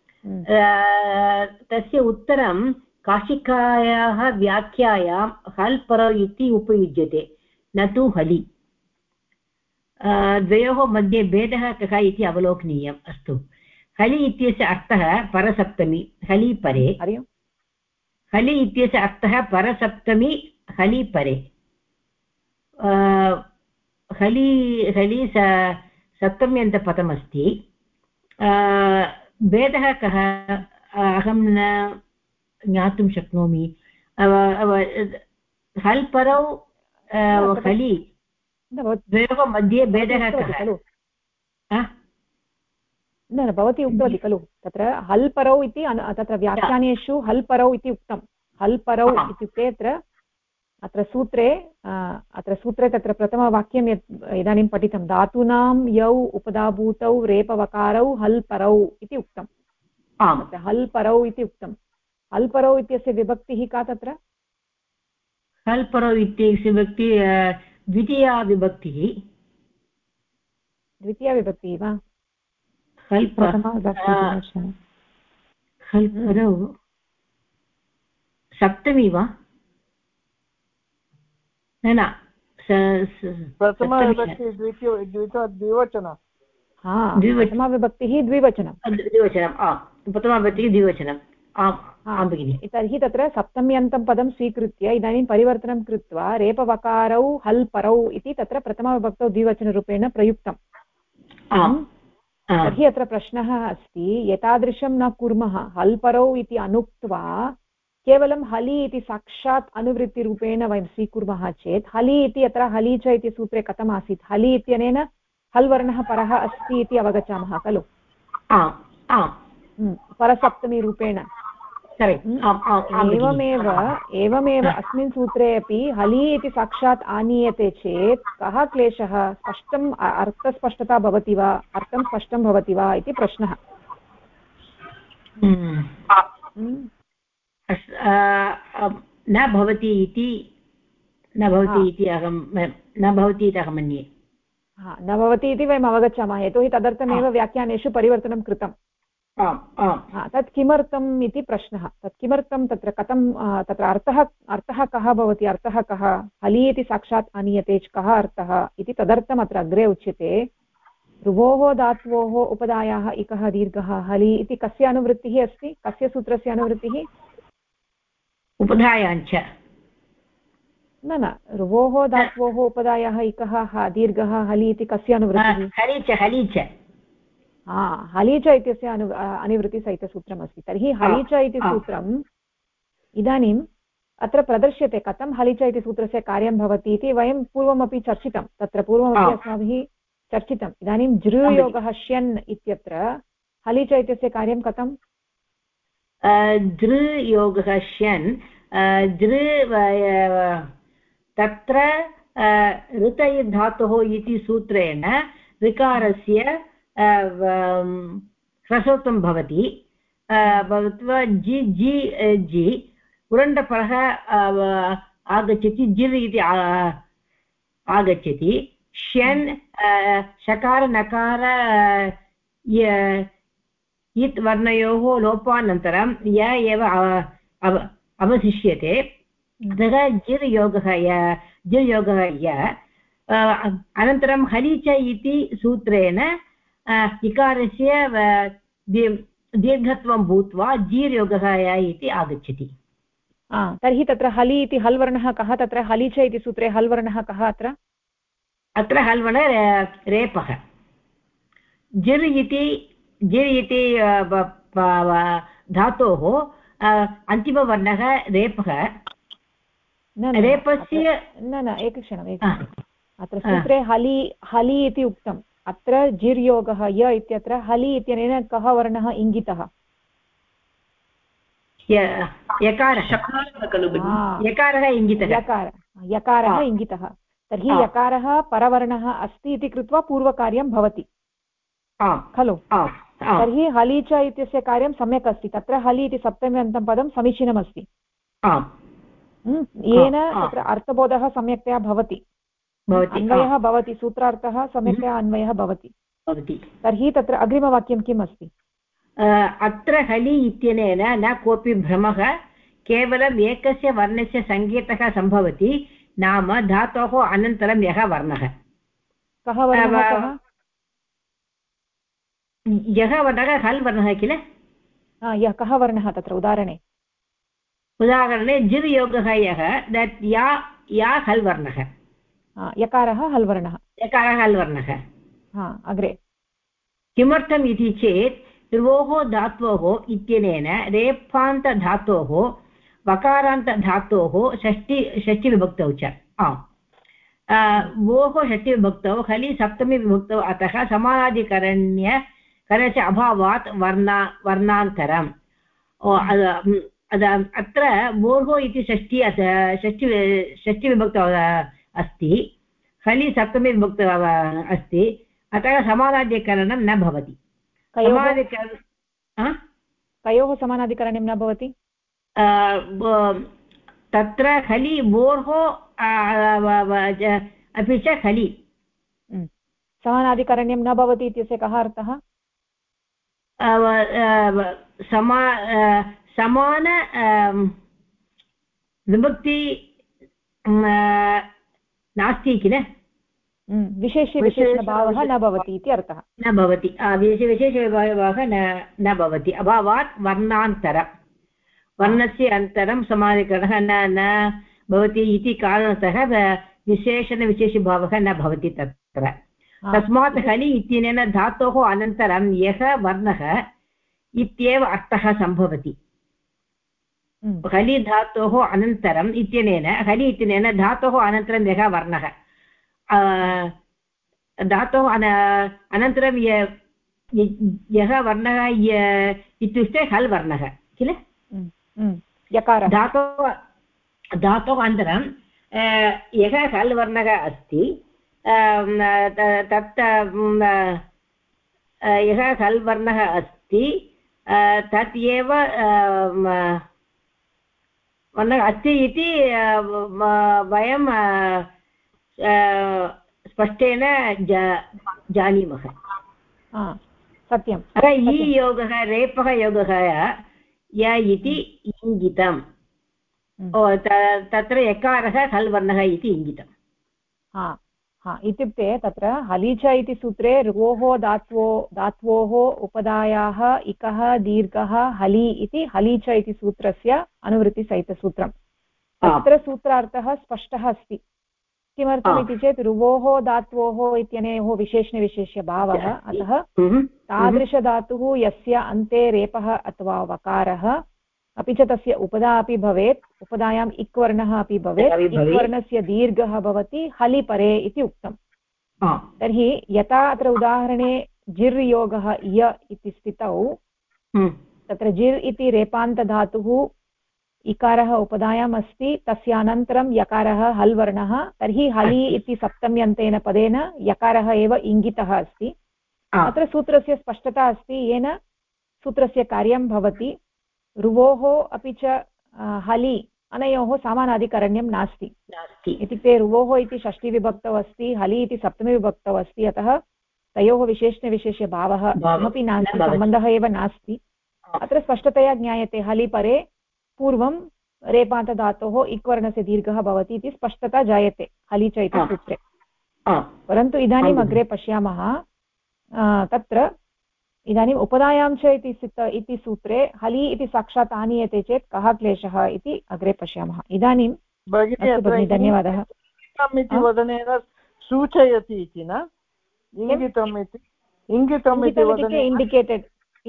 तस्य उत्तरं काशिकायाः व्याख्यायां हल् परौ इति उपयुज्यते, न तु हलि। द्वयोः मध्ये भेदः कः इति अवलोकनीयम्। अस्तु, हलि इत्यस्य अर्थः परसप्तमी हलि परे। हलि इत्यस्य अर्थः परसप्तमी हलि परे। हलि सप्तम्यन्तपदमस्ति। भेदः कः अहं न ज्ञातुं शक्नोमि। हल् परौ हलि द्वयोः मध्ये भेदः कः? न, भवती उक्तवती खलु, तत्र हल् परौ इति तत्र व्याख्यानेषु हल् परौ इति उक्तं। हल् परौ इत्युक्ते अत्र सूत्रे तत्र प्रथमवाक्यं यत् इदानीं पठितं, धातूनां यौ उपधाभूतौ रेपवकारौ हल् परौ इति उक्तम्। तत्र हल् परौ इति उक्तं। हल् परौ इत्यस्य विभक्तिः का तत्र? हल् परौ इत्यस्य विभक्ति द्वितीया विभक्तिः वा? हल् परौ सप्तमी वा? न, प्रथमाविभक्तिः द्विवचनं। प्रथमाविभक्तिः द्विवचनं। प्रथमाविभक्तिः द्विवचनम्। आम् भगिनि। तर्हि तत्र सप्तम्यन्तं पदं स्वीकृत्य इदानीं परिवर्तनं कृत्वा रेपवकारौ हल् परौ इति तत्र प्रथमाविभक्तौ द्विवचनरूपेण प्रयुक्तम्। तर्हि अत्र प्रश्नः अस्ति, एतादृशं न कुर्मः। हल् परौ इति अनुक्त्वा केवलं हलि इति साक्षात् अनुवृत्तिरूपेण वयं स्वीकुर्मः चेत्, हलि इति अत्र हलि च इति सूत्रे कथम् आसीत्? हलि इत्यनेन हल् वर्णः परः अस्ति इति अवगच्छामः खलु, परसप्तमीरूपेण। एवमेव अस्मिन् सूत्रे अपि हलि इति साक्षात् आनीयते चेत् कः क्लेशः स्पष्टम् अर्थस्पष्टता भवति वा अर्थं स्पष्टं भवति वा इति प्रश्नः न भवति इति अहं न भवति इति अहं मन्ये न भवति इति वयम् अवगच्छामः यतोहि तदर्थमेव व्याख्यानेषु परिवर्तनं कृतम् तत् किमर्थम् इति प्रश्नः तत् किमर्थं तत्र कथं तत्र अर्थः कः भवति अर्थः कः हलि इति साक्षात् आनीयते कः अर्थः इति तदर्थम् अत्र अग्रे उच्यते ऋभोः धात्वोः उपधायाः इकः दीर्घः हलि इति कस्य अनुवृत्तिः अस्ति कस्य सूत्रस्य अनुवृत्तिः उपधायाञ्च न ऋभोः धात्वोः उपधायाः इकः दीर्घः हलि इति कस्य अनुवृत्तिः हलि च इत्यस्य अनुवृत्तिसहितसूत्रमस्ति तर्हि हलि च इति सूत्रम् इदानीम् अत्र प्रदर्श्यते कथं हलि च इति सूत्रस्य कार्यं भवति इति वयं पूर्वमपि चर्चितं तत्र पूर्वमपि अस्माभिः चर्चितम् इदानीं जृयोगः श्यन् इत्यत्र हलि च इत्यस्य कार्यं कथं जृयोगः श्यन् तत्र ऋतयि धातुः इति सूत्रेण ऋकारस्य ह्रस्वत्वं भवति जि जि जि उरण्डपरः आगच्छति जिर् इति आगच्छति श्यन् शकार नकार इत् वर्णयोः लोपानन्तरं य एव अवशिष्यते अतः जिर् योगः य अनन्तरं हलि च इति सूत्रेण इकारस्य दीर्घत्वं भूत्वा जीर् योगः य इति आगच्छति तर्हि तत्र हलि इति हल् वर्णः कः तत्र हलि च इति सूत्रे हल् वर्णः कः अत्र हल् वर्णः रेपः जिर् इति धातोः अन्तिमवर्णः रेपः रेपस्य न एकक्षणम् अत्र सूत्रे हलि इति उक्तम् अत्र जिर्योगः य इत्यत्र हलि इत्यनेन कः वर्णः इङ्गितः यकारः इङ्गितः तर्हि यकारः परवर्णः अस्ति इति कृत्वा पूर्वकार्यं भवति खलु तर्हि हलि च इत्यस्य कार्यं सम्यक् अस्ति तत्र हलि इति सप्तम्यन्तं पदं समीचीनमस्ति येन तत्र अर्थबोधः सम्यक्तया भवति अन्वयः भवति सूत्रार्थः सम्यक्तया अन्वयः भवति तर्हि तत्र अग्रिमवाक्यं किम् अस्ति अत्र हलि इत्यनेन न कोऽपि भ्रमः केवलम् एकस्य वर्णस्य सङ्केतः सम्भवति नाम धातोः अनन्तरं यः वर्णः कः वर्णः यः वर्णः हल् वर्णः किल यः कः वर्णः तत्र उदाहरणे जिर् योगः यः या हल् वर्णः यकारः हल् वर्णः अग्रे किमर्थम् इति चेत् ऋवोः धात्वोः इत्यनेन रेफान्तधातोः वकारान्तधातोः षष्टिविभक्तौ च वोः षष्टिविभक्तौ हलि सप्तमीविभक्तौ अतः समानाधिकरण्यस्य अभावात् वर्णान्तरम् अत्र वोः इति षष्टिविभक्तौ अस्ति हलि सप्तमीविभक्तौ अस्ति अतः समानाधिकरणं न भवति कयोः समानाधिकरणं न भवति तत्र हलि वोः अपि च हलि समानाधिकरण्यं न भवति इत्यस्य कः अर्थः समान विभक्ति नास्ति किल विशेषभावः न भवति इति अर्थः न भवति विशेषभावः न भवति अभावात् वर्णस्य अन्तरं समानाधिकरणः न भवति इति कारणतः विशेषणविशेषभावः न भवति तत्र तस्मात् हलि इत्यनेन धातोः अनन्तरं यः वर्णः इत्येव अर्थः सम्भवति हलि धातोः अनन्तरम् इत्यनेन हलि इत्यनेन धातोः अनन्तरं यः वर्णः धातोः अनन्तरं यः वर्णः इत्युक्ते हल् वर्णः किल यकारः धातोः अनन्तरं यः हल् वर्णः अस्ति तत् यः हल् वर्णः अस्ति तत् एव वर्णः अस्ति इति वयं स्पष्टेन जानीमः। सत्यम्। इ योगः रेपः योगः य इति इङ्गितम्। तत्र यकारः हल् वर्णः इति इङ्गितम्। इत्युक्ते तत्र हलीच इति सूत्रे ऋवोः धात्वोः उपधायाः इकः दीर्घः हलि इति हलीच इति सूत्रस्य अनुवृत्तिसहितसूत्रम्। अत्र सूत्रार्थः स्पष्टः अस्ति। किमर्थमिति चेत् ऋवोः धात्वोः इत्यनयोः विशेषणविशेष्यभावः, अतः तादृशधातुः यस्य अन्ते रेपः अथवा वकारः अपि च तस्य उपधा अपि भवेत्, उपधायाम् इक् वर्णः अपि भवेत्, इक् वर्णस्य दीर्घः भवति हलिपरे इति उक्तम्। तर्हि यथा अत्र उदाहरणे जिर् योगः य इति स्थितौ तत्र जिर् इति रेपान्तधातुः इकारः उपधायाम् अस्ति, तस्य अनन्तरं यकारः हल् वर्णः, तर्हि हलि इति सप्तम्यन्तेन पदेन यकारः एव इङ्गितः अस्ति। अत्र सूत्रस्य स्पष्टता अस्ति, येन सूत्रस्य कार्यं भवति। ऋवोः अपि च हलि अनयोः समानाधिकरण्यं नास्ति। इत्युक्ते ऋवोः इति षष्ठीविभक्तौ अस्ति, हलि इति सप्तमीविभक्तौ अस्ति, अतः तयोः विशेषणविशेष्यभावः किमपि नास्ति, सम्बन्धः एव नास्ति। अत्र स्पष्टतया ज्ञायते हलि परे पूर्वं रेपान्तधातोः इक् वर्णस्य दीर्घः भवति इति स्पष्टता जायते हलि च इति सूत्रे। परन्तु इदानीम् अग्रे पश्यामः, तत्र इदानीम् उपधायां च इति सूत्रे हलि इति साक्षात् आनीयते चेत् कः क्लेशः इति अग्रे पश्यामः। इदानीं भगिनी धन्यवादः। इति वदनेन सूचयति इति न, इङ्गितम् इति इण्डिकेटेड्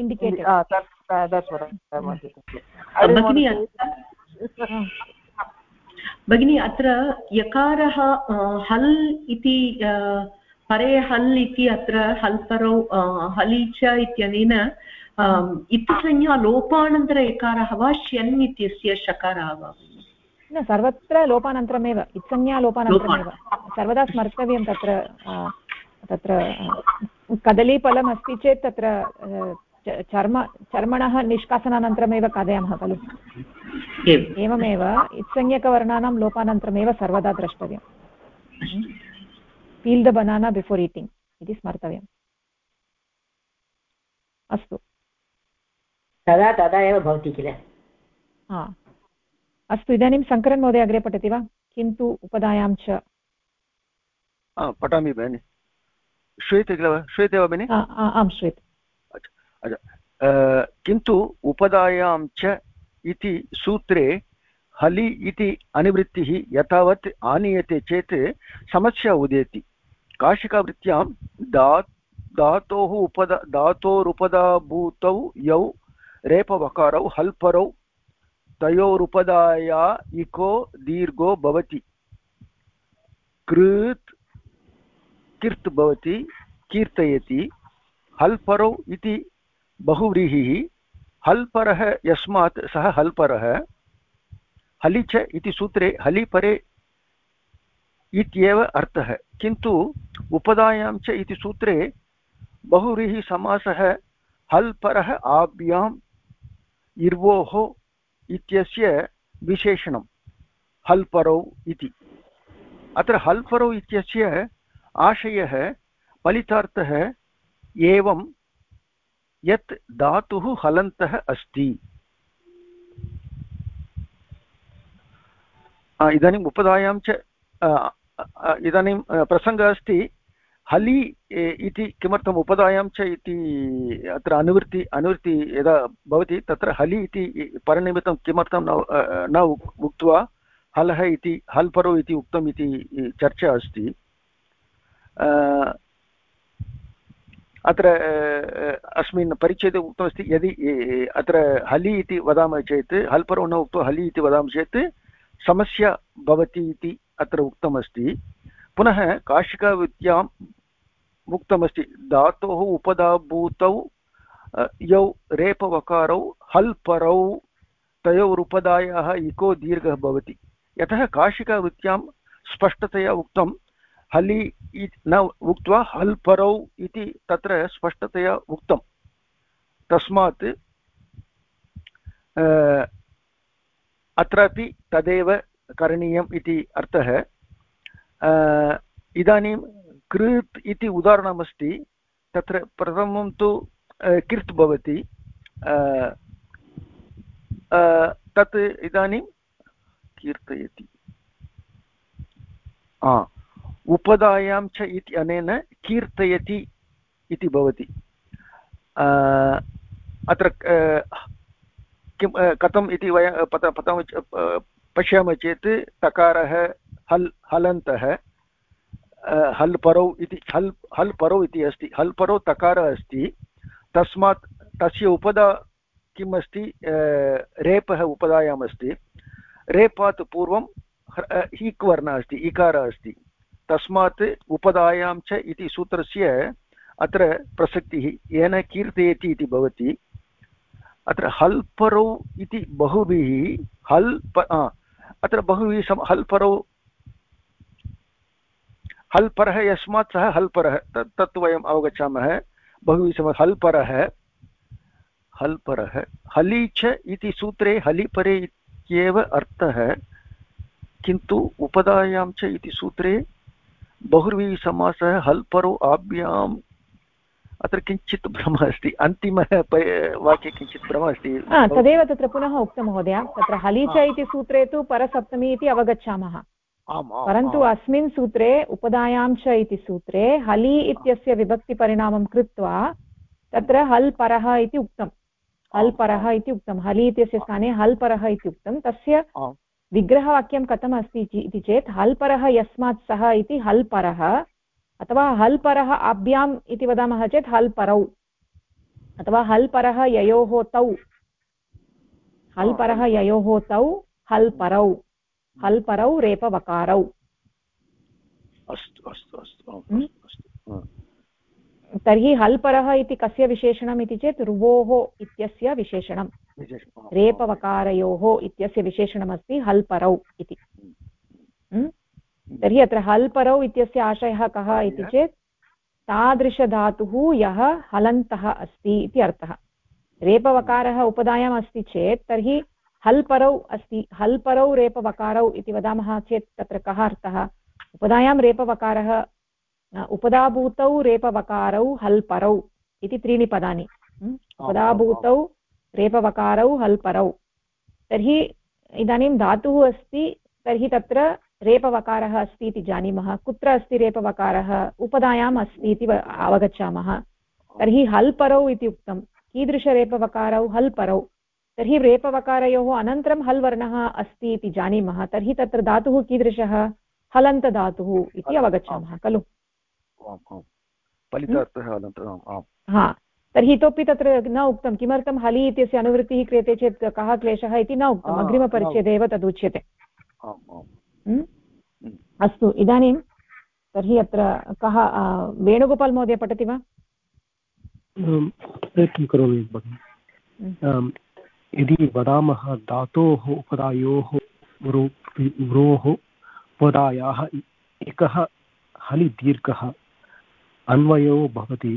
भगिनी अत्र यकारः हल् इति परे हल् इति अत्र हल् परौ हलि च इत्यनेन इत्संज्ञा लोपानन्तर एकारः वा श्यन् इत्यस्य शकारः वा? न, सर्वत्र लोपानन्तरमेव, इत्संज्ञा लोपानन्तरमेव सर्वदा स्मर्तव्यं। तत्र कदलीफलम् अस्ति चेत् तत्र चर्मणः निष्कासनानन्तरमेव खादामः खलु, एवमेव इत्संज्ञकवर्णानां लोपानन्तरमेव सर्वदा द्रष्टव्यम्। Peel the banana before eating इति स्मर्तव्यम्। अस्तु, तदा एव भवति किल। अस्तु, इदानीं शङ्करन् महोदय अग्रे पठति वा? किन्तु उपधायां च पठामि भगिनि। श्रूयते किल? श्रूयते वा भगिनि? आं श्रूयते। किन्तु उपधायां च इति सूत्रे हलि इति अनुवृत्तिः यथावत् आनीयते चेत् समस्या उदेति। काशिकावृत्त्यां धातोरुपधाभूतौ यौ रेपवकारौ हल्परौ तयोरुपधाया इको दीर्घो भवति, किर्त् भवति, कीर्तयति। हल्परौ इति बहुव्रीहिः, हल्परः यस्मात् सः हल्परः। हलि च इति सूत्रे हलिपरे इत्येव अर्थः, किन्तु उपधायां च इति सूत्रे बहुव्रीहि समासः हल्परः आभ्याम् इर्वोः इत्यस्य विशेषणं हल्परौ इति। अत्र हल्परौ इत्यस्य आशयः फलितार्थः एवं यत् धातुः हलन्तः अस्ति। इदानीम् उपधायां च इदानीं प्रसङ्गः अस्ति हलि इति। किमर्थम् उपधायां च इति अत्र अनुवृत्ति यदा भवति तत्र हलि इति परनिमित्तं किमर्थं न उक्त्वा हलः इति हल्परो इति उक्तम् इति चर्चा अस्ति। अत्र अस्मिन् परिच्छेदे उक्तमस्ति, यदि अत्र हलि इति वदामः चेत्, हल्परो न उक्त्वा हलि इति वदामः चेत् समस्या भवति इति अत्र उक्तमस्ति। पुनः काशिकावृत्त्याम् उक्तमस्ति धातोः उपधाभूतौ यौ रेपवकारौ हल्परौ तयोरुपदायाः इको दीर्घः भवति। यतः काशिकावृत्त्यां स्पष्टतया उक्तं हलि न उक्त्वा हल् परौ इति तत्र स्पष्टतया उक्तं, तस्मात् अत्रापि तदेव करणीयम् इति अर्थः। इदानीं कृत् इति उदाहरणमस्ति, तत्र प्रथमं तु किर्त् भवति, तत् इदानीं कीर्तयति उपदायां च इति अनेन कीर्तयति इति भवति। अत्र किं कथम् इति वयं पश्यामः चेत् तकारः हल् हलन्तः हल् परौ इति हल् परौ इति अस्ति, हल् परौ तकारः अस्ति, तस्मात् तस्य उपदा किम् अस्ति, रेपः उपदायाम् अस्ति, रेपात् पूर्वं हीक् वर्णः अस्ति, इकारः अस्ति, तस्मात् उपदायां च इति सूत्रस्य अत्र प्रसक्तिः येन कीर्तयति इति भवति। अत्र हल् परौ इति बहुभिः अत्र बहुभिः हल् परौ हल् परः यस्मात् सः हल् परः तत् वयम् अवगच्छामः। बहुभिः हल् परः हलि च इति सूत्रे हलि परे इत्येव अर्थः, किन्तु उपदायां च इति सूत्रे बहुर्वी समासः हल् परौ आभ्याम्। अत्र किञ्चित् भ्रमः अस्ति, अन्तिमः वाक्ये किञ्चित् भ्रमः अस्ति। तदेव तत्र पुनः उक्तं महोदय, तत्र हलि च इति सूत्रे तु परसप्तमी इति अवगच्छामः, परन्तु अस्मिन् सूत्रे उपदायां च इति सूत्रे हलि इत्यस्य विभक्तिपरिणामं कृत्वा तत्र हल् परः इति उक्तं, हल् परः इति उक्तं, हलि इत्यस्य स्थाने हल् परः इति उक्तं। तस्य विग्रहवाक्यं कथम् अस्ति इति चेत् हल् परः यस्मात् सः इति हल् परः, अथवा हल् परः आभ्याम् इति वदामः चेत् हल् परौ, अथवा हल् परः ययोः तौ, हल् परः ययोः तौ हल् परौ, हल् परौ रेपवकारौ। अस्तु अस्तु अस्तु। तर्हि हल् परः इति कस्य विशेषणम् इति चेत् रुवोः इत्यस्य विशेषणं, रेपवकारयोः इत्यस्य विशेषणमस्ति हल् परौ इति। तर्हि अत्र हल् परौ इत्यस्य आशयः कः इति चेत् तादृशधातुः यः हलन्तः अस्ति इति अर्थः। रेपवकारः उपदायाम् अस्ति चेत् तर्हि हल् परौ अस्ति, हल् परौ रेपवकारौ इति वदामः चेत् तत्र कः अर्थः? उपदायां रेपवकारः, उपदाभूतौ रेपवकारौ हल् परौ इति त्रीणि पदानि, उपदाभूतौ रेपवकारौ हल् परौ। तर्हि इदानीं धातुः अस्ति, तर्हि तत्र रेपवकारः अस्ति इति जानीमः। कुत्र अस्ति रेपवकारः? उपदायाम् अस्ति इति अवगच्छामः। तर्हि हल् परौ इति उक्तं, कीदृशरेपवकारौ? हल् परौ। तर्हि रेपवकारयोः अनन्तरं हल् वर्णः अस्ति इति जानीमः, तर्हि तत्र धातुः कीदृशः? हलन्तधातुः इति अवगच्छामः खलु। हा, तर्हि इतोपि तत्र न उक्तं, किमर्थं हलि इत्यस्य अनुवृत्तिः क्रियते चेत् कः क्लेशः इति न उक्तम्, अग्रिमपरिच्छेदे एव तदुच्यते। अस्तु, इदानीं तर्हि अत्र कः वेणुगोपाल् महोदय पठति वा? प्रयत्नं करोमि भगिनि। यदि वदामः धातोः उपदायोः व्रोः उपदायाः एकः हलि दीर्घः अन्वयो भवति,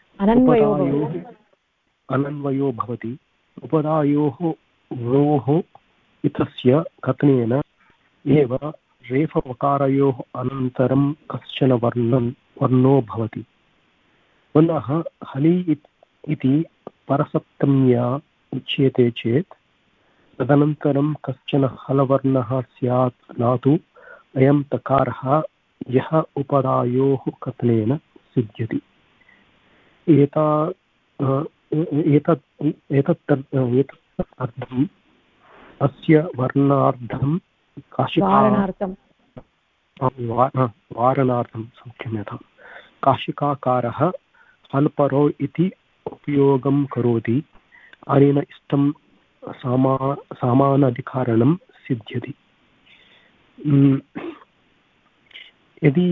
अनन्वयो भवति, उपदायोः व्रोः इत्यस्य कथनेन एव रेफवकारयोः अनन्तरं कश्चन वर्णो भवति। पुनः हलि इति परसप्तम्या उच्यते चेत् तदनन्तरं कश्चन हलवर्णः स्यात्, न तु अयं तकारः यः उपदायोः कथनेन सिद्ध्यति। एतत् अर्थम् अस्य वर्णार्थं वारणार्थं क्षम्यतां काशिकाकारः हल् परो इति उपयोगं करोति, अनेन इष्टं समानाधिकारणं सिद्ध्यति। यदि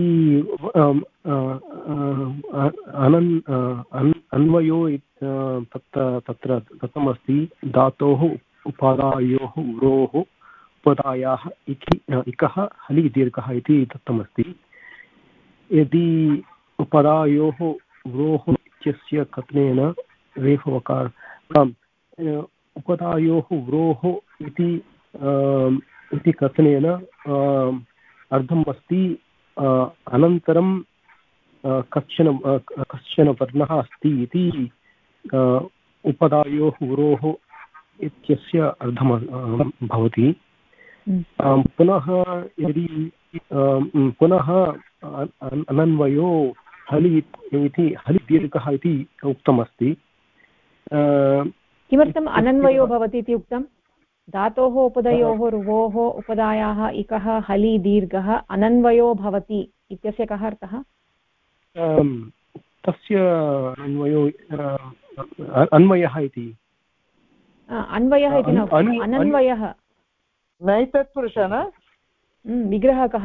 अन्वयो तत्र दत्तमस्ति धातोः उपादायोः उरोः उपदायाः इकः हलि दीर्घः इति दत्तमस्ति। यदि उपदायोः उरोः इत्यस्य कथनेन रेफवकार उपदायोः उरोः इति कथनेन अर्थम् अस्ति अनन्तरं कश्चन वर्णः अस्ति इति उपदायोः उरोः इत्यस्य अर्थं भवति। पुनः यदि पुनः अनन्वयो हलि इति हलि दीर्घः इति उक्तमस्ति। किमर्थम् अनन्वयो भवति इति उक्तं? धातोः उपदयोः रुवोः उपदायाः इकः हलि दीर्घः अनन्वयो भवति इत्यस्य कः अर्थः? तस्य अन्वयः इति अन्वयः इति न अनन्वयः नैतत्पुरुषः न विग्रहः कः?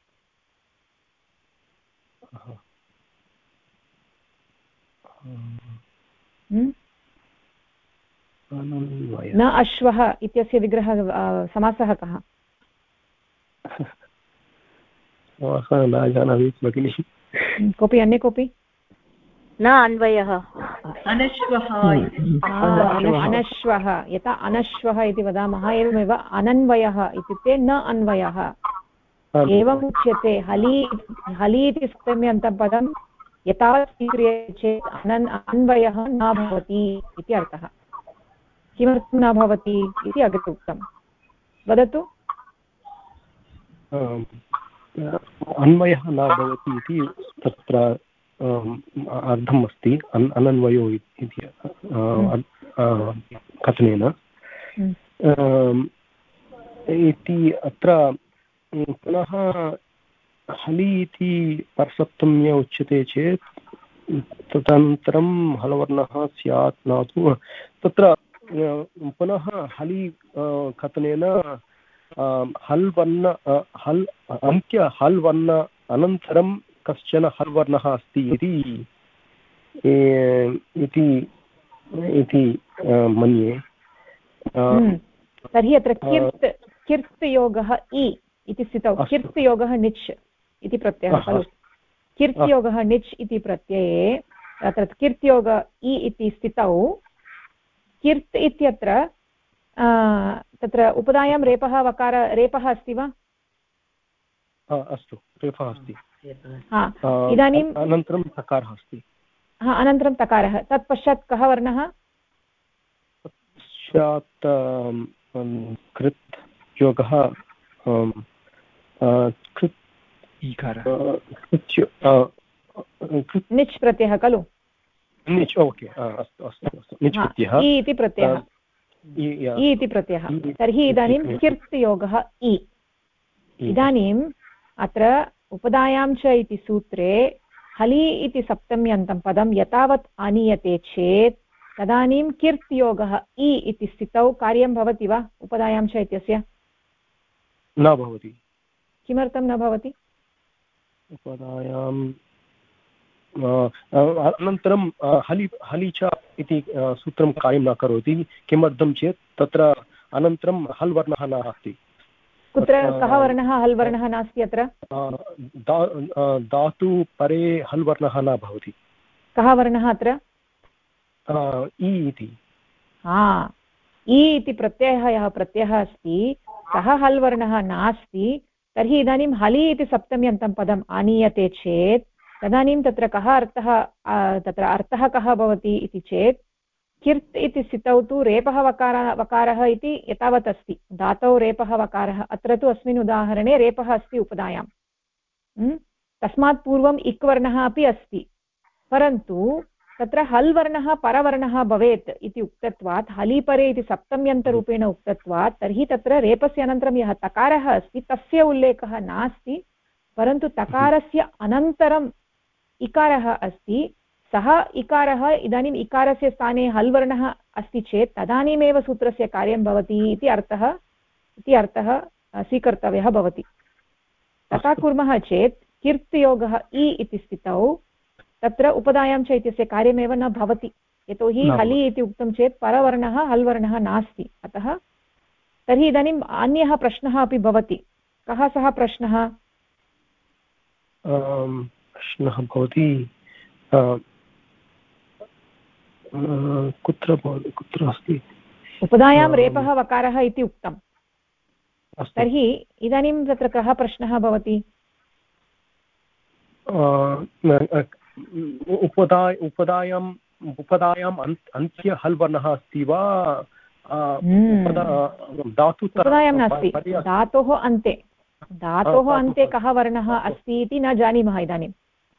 न अश्वः इत्यस्य विग्रहः समासः कः? न जानामि भगिनि। कोऽपि अन्ये कोऽपि? न अन्वयः अनश्वः अनश्वः यथा अनश्वः इति वदामः एवमेव अनन्वयः इत्युक्ते न अन्वयः। एवम् उच्यते हलि इति सप्तम्यन्तं पदं यथा स्वीक्रियते चेत् अन्वयः न भवति इति अर्थः। किमर्थं न भवति इति अग्रे उक्तं। वदतु। अन्वयः न भवति इति तत्र अर्थम् अस्ति अनन्वयो इति कथनेन इति अत्र पुनः हलि इति परसप्तम्य उच्यते चेत् तदनन्तरं हलवर्णः स्यात् न तु तत्र पुनः हलि कथनेन हल् वर्ण हल् अन्त्य हल् वर्ण अनन्तरं कश्चन हल् वर्णः अस्ति इति मन्ये। तर्हि अत्र किर्त् योगः इ इति स्थितौ किर्त् योगः निच् इति प्रत्ययः खलु। किर्त् योगः निच् इति प्रत्यये अत्र किर्त् योग इ इति स्थितौ किर्त् इत्यत्र तत्र उपधायां रेपः वकार रेपः अस्ति वा? अस्तु रेफः अस्ति। इदानीम् अनन्तरं तकारः अस्ति। अनन्तरं तकारः तत्पश्चात् कः वर्णः? तत्पश्चात् कृत् योगः निच् प्रत्ययः खलु। निच् ओके अस्तु अस्तु अस्तु निच् प्रत्ययः इ इति प्रत्ययः इ इति प्रत्ययः। तर्हि इदानीं किर्त् योगः इ। इदानीम् अत्र उपधायां च इति सूत्रे हलि इति सप्तम्यन्तं पदं यतावत् आनीयते चेत् तदानीं किर्त् योगः इ इति स्थितौ कार्यं भवति वा उपधायां च इत्यस्य? न भवति। किमर्थं न भवति? उपधायां अनन्तरं हलि च इति सूत्रं कार्यं न करोति। किमर्थं चेत् तत्र अनन्तरं हल् वर्णः नास्ति। कुत्र कः वर्णः हल् वर्णः नास्ति? अत्र धातु परे हल् वर्णः न भवति। कः वर्णः अत्र? इ इति। इ इति प्रत्ययः यः प्रत्ययः अस्ति सः हल् वर्णः नास्ति। तर्हि इदानीं हलि इति सप्तम्यन्तं पदम् आनीयते चेत् तदानीं तत्र कः अर्थः तत्र अर्थः कः भवति इति चेत् किर्त् इति स्थितौ तु रेपः वकारः इति यतावत् अस्ति। धातौ रेपः वकारः अत्र तु अस्मिन् उदाहरणे रेपः अस्ति उपधायां। तस्मात् पूर्वम् इक् वर्णः अपि अस्ति परन्तु तत्र हल् वर्णः परवर्णः भवेत् इति उक्तत्वात् हलिपरे इति सप्तम्यन्तरूपेण उक्तत्वात् तर्हि तत्र रेपस्य अनन्तरं यः तकारः अस्ति तस्य उल्लेखः नास्ति परन्तु तकारस्य अनन्तरं इकारः अस्ति। सः इकारः इदानीम् इकारस्य स्थाने हल् वर्णः अस्ति चेत् तदानीमेव सूत्रस्य कार्यं भवति इति अर्थः स्वीकर्तव्यः भवति। तथा कुर्मः चेत् किर्त् योगः इ इति स्थितौ तत्र उपधायां च इत्यस्य कार्यमेव न भवति। यतोहि हलि इति उक्तं चेत् परवर्णः हल् वर्णः नास्ति, अतः तर्हि इदानीम् अन्यः प्रश्नः अपि भवति। कः सः प्रश्नः? प्रश्नः भवति कुत्र अस्ति? उपधायां रेपः वकारः इति उक्तं, तर्हि इदानीं तत्र कः प्रश्नः भवति? उपधायाम् अन्त्य हल् वर्णः अस्ति वा? उपधायां नास्ति, धातोः अन्ते। धातोः अन्ते कः वर्णः अस्ति इति न जानीमः इदानीं,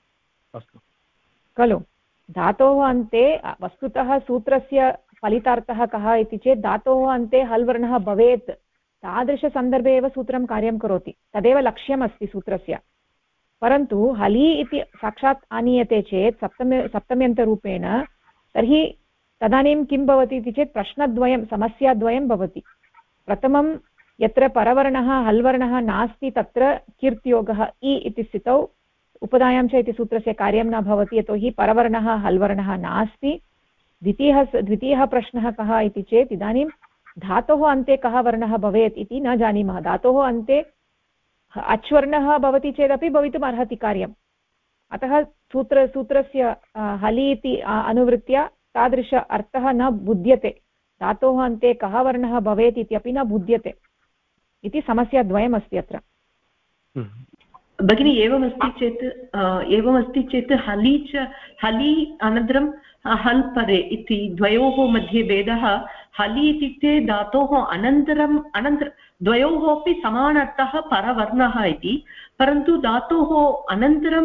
खलु? धातोः अन्ते वस्तुतः सूत्रस्य फलितार्थः कः इति चेत् धातोः अन्ते हल् वर्णः भवेत्, तादृशसन्दर्भे एव सूत्रं कार्यं करोति, तदेव लक्ष्यमस्ति सूत्रस्य। परन्तु हलि इति साक्षात् आनीयते चेत् सप्तम्यन्तरूपेण, तर्हि तदानीं किं भवति इति चेत् प्रश्नद्वयं, समस्याद्वयं भवति। प्रथमं यत्र परवर्णः हल् वर्णः नास्ति तत्र कीर्त्योगः इ इति स्थितौ उपधायां च इति सूत्रस्य कार्यं न भवति, यतोहि परवर्णः हल् वर्णः नास्ति। द्वितीयः प्रश्नः कः इति चेत् इदानीं धातोः अन्ते कः वर्णः भवेत् इति न जानीमः। धातोः अन्ते अच्वर्णः भवति चेदपि भवितुम् अर्हति कार्यम्, अतः सूत्रस्य हलि इति अनुवृत्य तादृश अर्थः न बुध्यते। धातोः अन्ते कः वर्णः भवेत् इत्यपि न बुध्यते इति समस्याद्वयमस्ति अत्र। भगिनी एवमस्ति चेत् हलि अनन्तरं हल् परे इति द्वयोः मध्ये भेदः। हलि इत्युक्ते धातोः अनन्तरं द्वयोः अपि समानार्थः परवर्णः इति, परन्तु धातोः अनन्तरं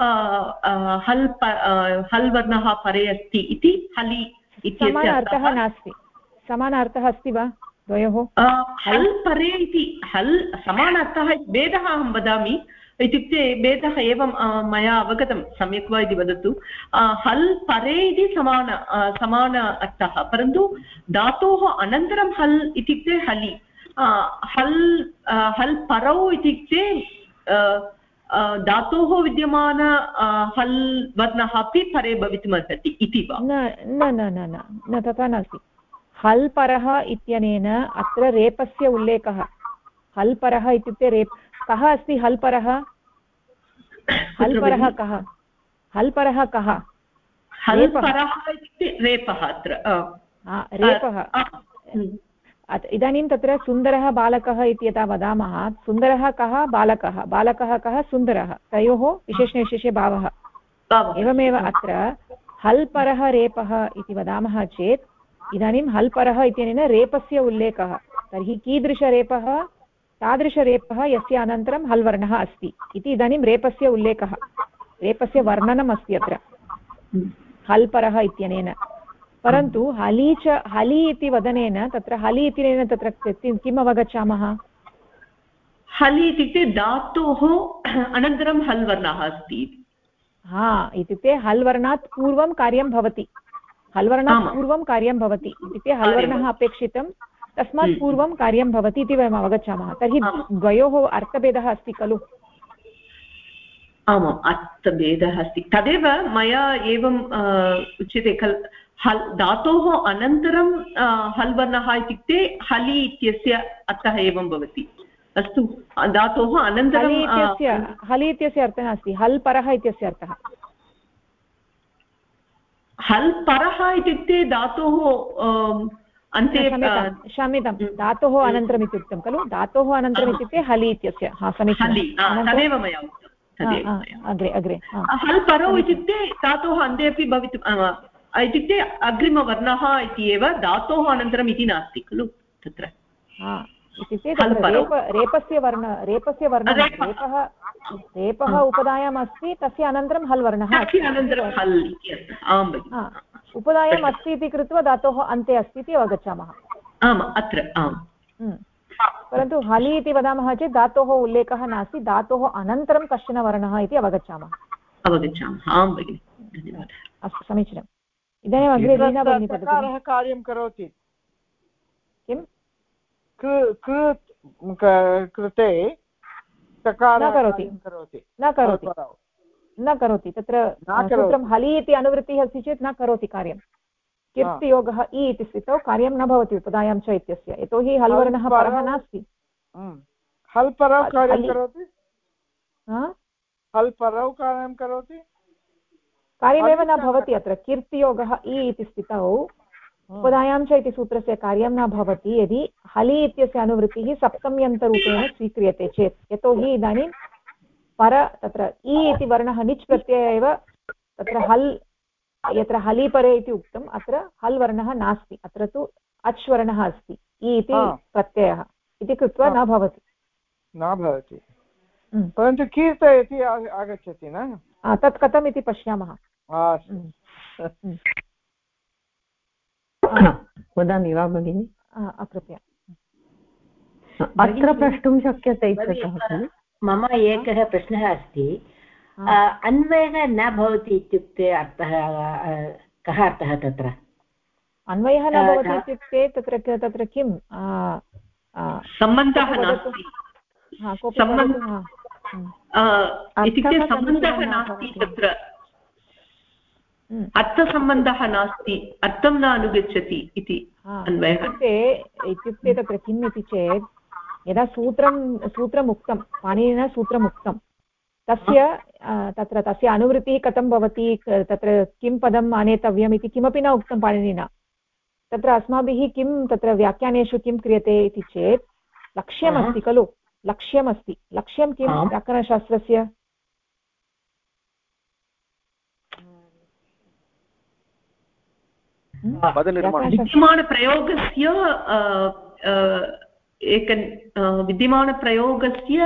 हल् वर्णः परे अस्ति इति हलि इत्यस्य समानार्थः नास्ति। समानार्थः अस्ति वा द्वयोः? हल् परे इति हल् समानार्थः भेदः अहं वदामि, इत्युक्ते भेदः एवं मया अवगतं, सम्यक् वा इति वदतु। हल् परे इति समान अर्थः, परन्तु धातोः अनन्तरं हल् इत्युक्ते हलि। हल् परौ इत्युक्ते धातोः विद्यमान हल् वर्णः अपि परे भवितुमर्हति इति वा? न तथा नास्ति। हल् परः इत्यनेन अत्र रेपस्य उल्लेखः। हल् परः इत्युक्ते रेप्। कः अस्ति हल् परः? हल् परः कः? हल् परः कः? हल् परः इत्युक्ते रेपः। अत्र रेपः। इदानीं तत्र सुन्दरः बालकः इति यथा वदामः, सुन्दरः कः? बालकः। बालकः कः? सुन्दरः। तयोः विशेषणविशेषे भावः। एवमेव अत्र हल् परः रेपः इति वदामः चेत् इदानीं हल् परः इत्यनेन रेपस्य उल्लेखः। तर्हि कीदृशरेपः? तादृशरेपः यस्य अनन्तरं हल् वर्णः अस्ति इति इदानीं रेपस्य उल्लेखः, रेपस्य वर्णनम् अस्ति अत्र हल् परः इत्यनेन। परन्तु हलि इति वदनेन तत्र हलि इत्यनेन तत्र किम् अवगच्छामः? हलि इत्युक्ते धातोः अनन्तरं हल् वर्णः अस्ति। इत्युक्ते हल् वर्णात् पूर्वं कार्यं भवति। हल् वर्णात् पूर्वं कार्यं भवति इत्युक्ते हल् वर्णः अपेक्षितं, तस्मात् पूर्वं कार्यं भवति इति वयम् अवगच्छामः। तर्हि द्वयोः अर्थभेदः अस्ति खलु? आमाम्, अर्थभेदः अस्ति। तदेव मया एवम् उच्यते खलु, धातोः अनन्तरं हल् वर्णः इत्युक्ते हलि इत्यस्य अर्थः एवं भवति। अस्तु, धातोः अनन्तरं हलि इत्यस्य अर्थः नास्ति, हल् परः इत्यस्य अर्थः। हल् परः इत्युक्ते धातोः अन्ते, क्षम्यतां, धातोः अनन्तरम् इत्युक्तं खलु? धातोः अनन्तरम् इत्युक्ते हलि इत्यस्य। तदेव मया उक्तम्। अग्रे हल् परौ इत्युक्ते धातोः अन्ते अपि भवितुम् इत्युक्ते अग्रिमवर्णः इति एव, धातोः अनन्तरम् इति नास्ति खलु तत्र। इत्युक्ते रेपस्य वर्णः रेपः उपधायाम् अस्ति, तस्य अनन्तरं हल् वर्णः अस्ति। उपधायाम् अस्ति इति कृत्वा धातोः अन्ते अस्ति इति अवगच्छामः। परन्तु हलि इति वदामः चेत् धातोः उल्लेखः नास्ति, धातोः अनन्तरं कश्चन वर्णः इति अवगच्छामः। अस्तु, समीचीनम्। इदानीम् अग्रे रीना भगिनी पठति। कार्यं करोति किम्? कृते न करोति तत्र सूत्रं हलि इति अनुवृत्तिः अस्ति चेत् न करोति कार्यं। कीर्तियोगः इ इति स्थितौ कार्यं न भवति उपधायां च इत्यस्य, यतोहि हल् वर्णः परः नास्ति। हल् परौ कार्यं करोति, हल् परौ कार्यं करोति, कार्यमेव न भवति। अत्र कीर्तियोगः इ इति स्थितौ उपधायां च इति सूत्रस्य कार्यं न भवति यदि हलि इत्यस्य अनुवृत्तिः सप्तम्यन्तरूपेण स्वीक्रियते चेत्, यतोहि इदानीं पर तत्र इ इति वर्णः निच् प्रत्यय एव तत्र हल्, यत्र हलि परे इति उक्तम् अत्र हल् वर्णः नास्ति, अत्र तु अच् वर्णः अस्ति, इ इति प्रत्ययः इति कृत्वा न भवति परन्तु कीर्त इति आगच्छति न, तत् कथम् इति पश्यामः। वदामि वा भगिनि? कृपया अत्र प्रष्टुं शक्यते इत्यतः खलु। मम एकः प्रश्नः अस्ति, अन्वयः न भवति इत्युक्ते अर्थः कः अर्थः तत्र? अन्वयः न भवति इत्युक्ते तत्र किं सम्बन्धः नास्ति, इत्युक्ते सम्बन्धः नास्ति, तत्र अर्थसम्बन्धः नास्ति, अर्थं न अनुगच्छति इति अन्वयः। इत्युक्ते तत्र किम् इति चेत् यदा सूत्रम् उक्तं, पाणिनिना सूत्रम् उक्तं, तस्य अनुवृत्तिः कथं भवति, तत्र किं पदम् आनेतव्यम् इति किमपि न उक्तं पाणिनिना। तत्र अस्माभिः किं तत्र व्याख्यानेषु किं क्रियते इति चेत् लक्ष्यमस्ति खलु, लक्ष्यमस्ति, लक्ष्यं किं व्याकरणशास्त्रस्य? विद्यमानप्रयोगस्य विद्यमानप्रयोगस्य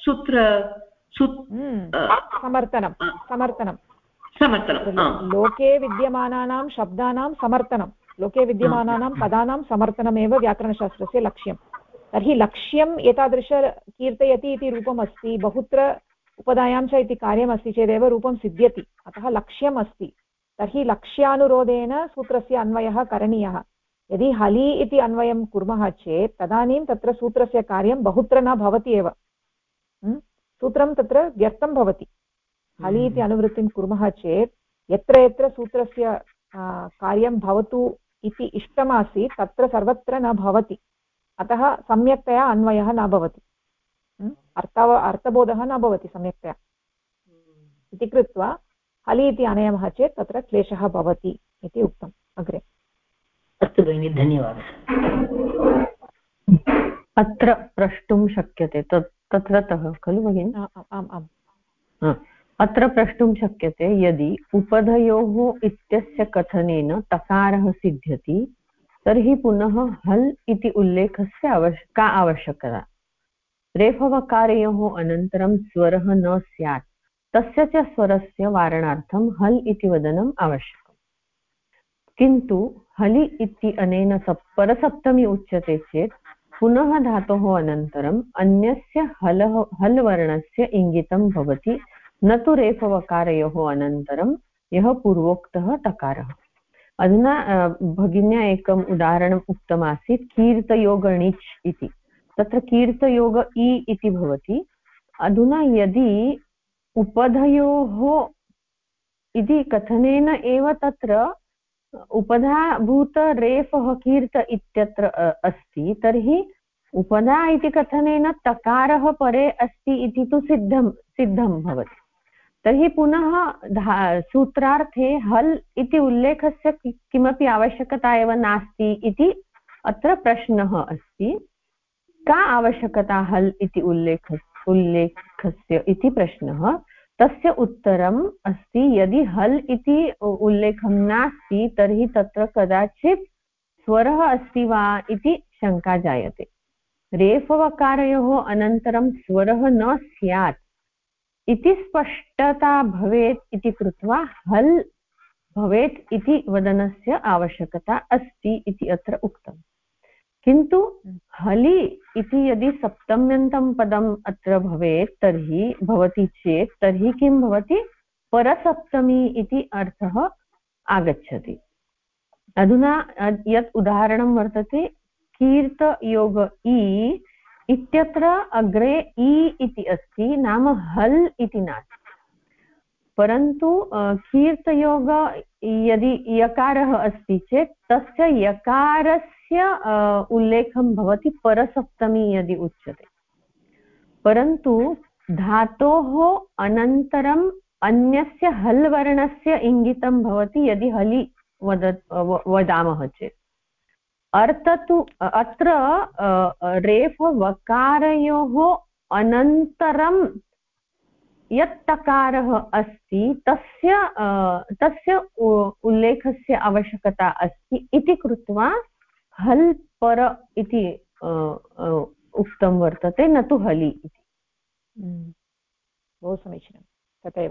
समर्थनं, लोके विद्यमानानां शब्दानां समर्थनं, लोके विद्यमानानां पदानां समर्थनमेव व्याकरणशास्त्रस्य लक्ष्यं। तर्हि लक्ष्यम् एतादृश कीर्तयति इति रूपम् अस्ति, बहुत्र उपधायां च इति कार्यमस्ति चेदेव रूपं सिद्ध्यति, अतः लक्ष्यम् अस्ति। तर्हि लक्ष्यानुरोधेन सूत्रस्य अन्वयः करणीयः। यदि हलि इति अन्वयं कुर्मः चेत् तदानीं तत्र सूत्रस्य कार्यं बहुत्र न भवति एव, सूत्रं तत्र व्यर्थं भवति। हलि इति अनुवृत्तिं कुर्मः चेत् यत्र यत्र सूत्रस्य कार्यं भवतु इति इष्टमासीत् तत्र सर्वत्र न भवति, अतः सम्यक्तया अन्वयः न भवति, अर्थबोधः न भवति सम्यक्तया इति कृत्वा हलि इति आनयामः चेत् तत्र क्लेशः भवति इति उक्तम् अग्रे। अस्तु भगिनि, धन्यवादः। अत्र प्रष्टुं शक्यते तत्रतः खलु भगिनि? आम्। अत्र प्रष्टुं शक्यते यदि उपधयोः इत्यस्य कथनेन तकारः सिद्ध्यति तर्हि पुनः हल् इति उल्लेखस्य का आवश्यकता? रेफवकारयोः अनन्तरं स्वरः न स्यात्, तस्य च स्वरस्य वारणार्थं हल् इति वदनम् आवश्यकम्। किन्तु हलि इति अनेन परसप्तमी उच्यते चेत् पुनः धातोः अनन्तरम् अन्यस्य हल् वर्णस्य इङ्गितं भवति, न तु रेफवकारयोः अनन्तरं यः पूर्वोक्तः तकारः। अधुना भगिन्या एकम् उदाहरणम् उक्तमासीत् कीर्तयोगणिच् इति, तत्र कीर्तयोग इ इति भवति। अधुना यदि उपधयोः इति कथनेन एव तत्र उपधाभूतरेफः कीर्त इत्यत्र अस्ति, तर्हि उपधा इति कथनेन तकारः परे अस्ति इति तु सिद्धं भवति। तर्हि पुनः सूत्रार्थे हल् इति उल्लेखस्य किमपि आवश्यकता एव नास्ति इति अत्र प्रश्नः अस्ति। का आवश्यकता हल् इति उल्लेखस्य इति प्रश्नः? तस्य उत्तरम् अस्ति, यदि हल् इति उल्लेखं नास्ति तर्हि तत्र कदाचित् स्वरः अस्ति वा इति शङ्का जायते। रेफवकारयोः अनन्तरं स्वरः न स्यात् इति स्पष्टता भवेत् इति कृत्वा हल् भवेत् इति वदनस्य आवश्यकता अस्ति इति अत्र उक्तम्। किन्तु हलि इति यदि सप्तम्यन्तं पदम् अत्र भवेत् तर्हि भवति चेत् तर्हि किं भवति? परसप्तमी इति अर्थः आगच्छति। अधुना यत् उदाहरणं वर्तते कीर्तयोग इ इत्यत्र अग्रे इ इति अस्ति, नाम हल् इति नास्ति। परन्तु कीर्तयोग यदि यकारः अस्ति चेत् तस्य यकारस्य उल्लेखं भवति परसप्तमी यदि उच्यते, परन्तु धातोः अनन्तरम् अन्यस्य हल् वर्णस्य इङ्गितं भवति यदि हलि वदामः चेत्। अत्र रेफवकारयोः अनन्तरं यत् तकारः अस्ति तस्य उल्लेखस्य आवश्यकता अस्ति इति कृत्वा हल् पर इति उक्तं वर्तते, न तु हलि इति। बहु समीचीनं। तथैव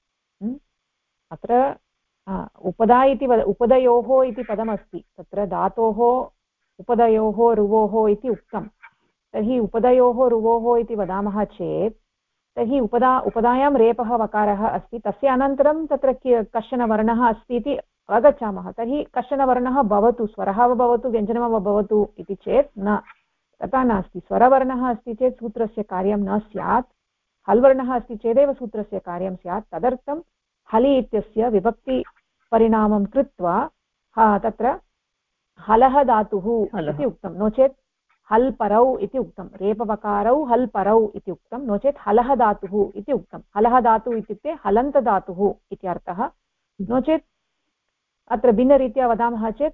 अत्र उपदा इति उपदयोः इति पदमस्ति, तत्र धातोः उपदयोः रुवोः इति उक्तं। तर्हि उपदयोः रुवोः इति वदामः चेत् तर्हि उपदायां रेपः वकारः अस्ति, तस्य अनन्तरं तत्र कश्चन वर्णः अस्ति इति अवगच्छामः। तर्हि कश्चन वर्णः भवतु, स्वरः वा भवतु व्यञ्जनं वा भवतु इति चेत् न, तथा नास्ति। स्वरवर्णः अस्ति चेत् सूत्रस्य कार्यं न स्यात्, हल्वर्णः अस्ति चेदेव सूत्रस्य कार्यं स्यात्। तदर्थं हलि इत्यस्य विभक्तिपरिणामं कृत्वा तत्र हलः धातुः इति उक्तं, नो चेत् हल् परौ इति उक्तं। रेपवकारौ हल् परौ इति उक्तं, नो चेत् हलः धातुः इति उक्तं। हलः धातुः इत्युक्ते हलन्तधातुः इत्यर्थः। नो चेत् अत्र भिन्नरीत्या वदामः चेत्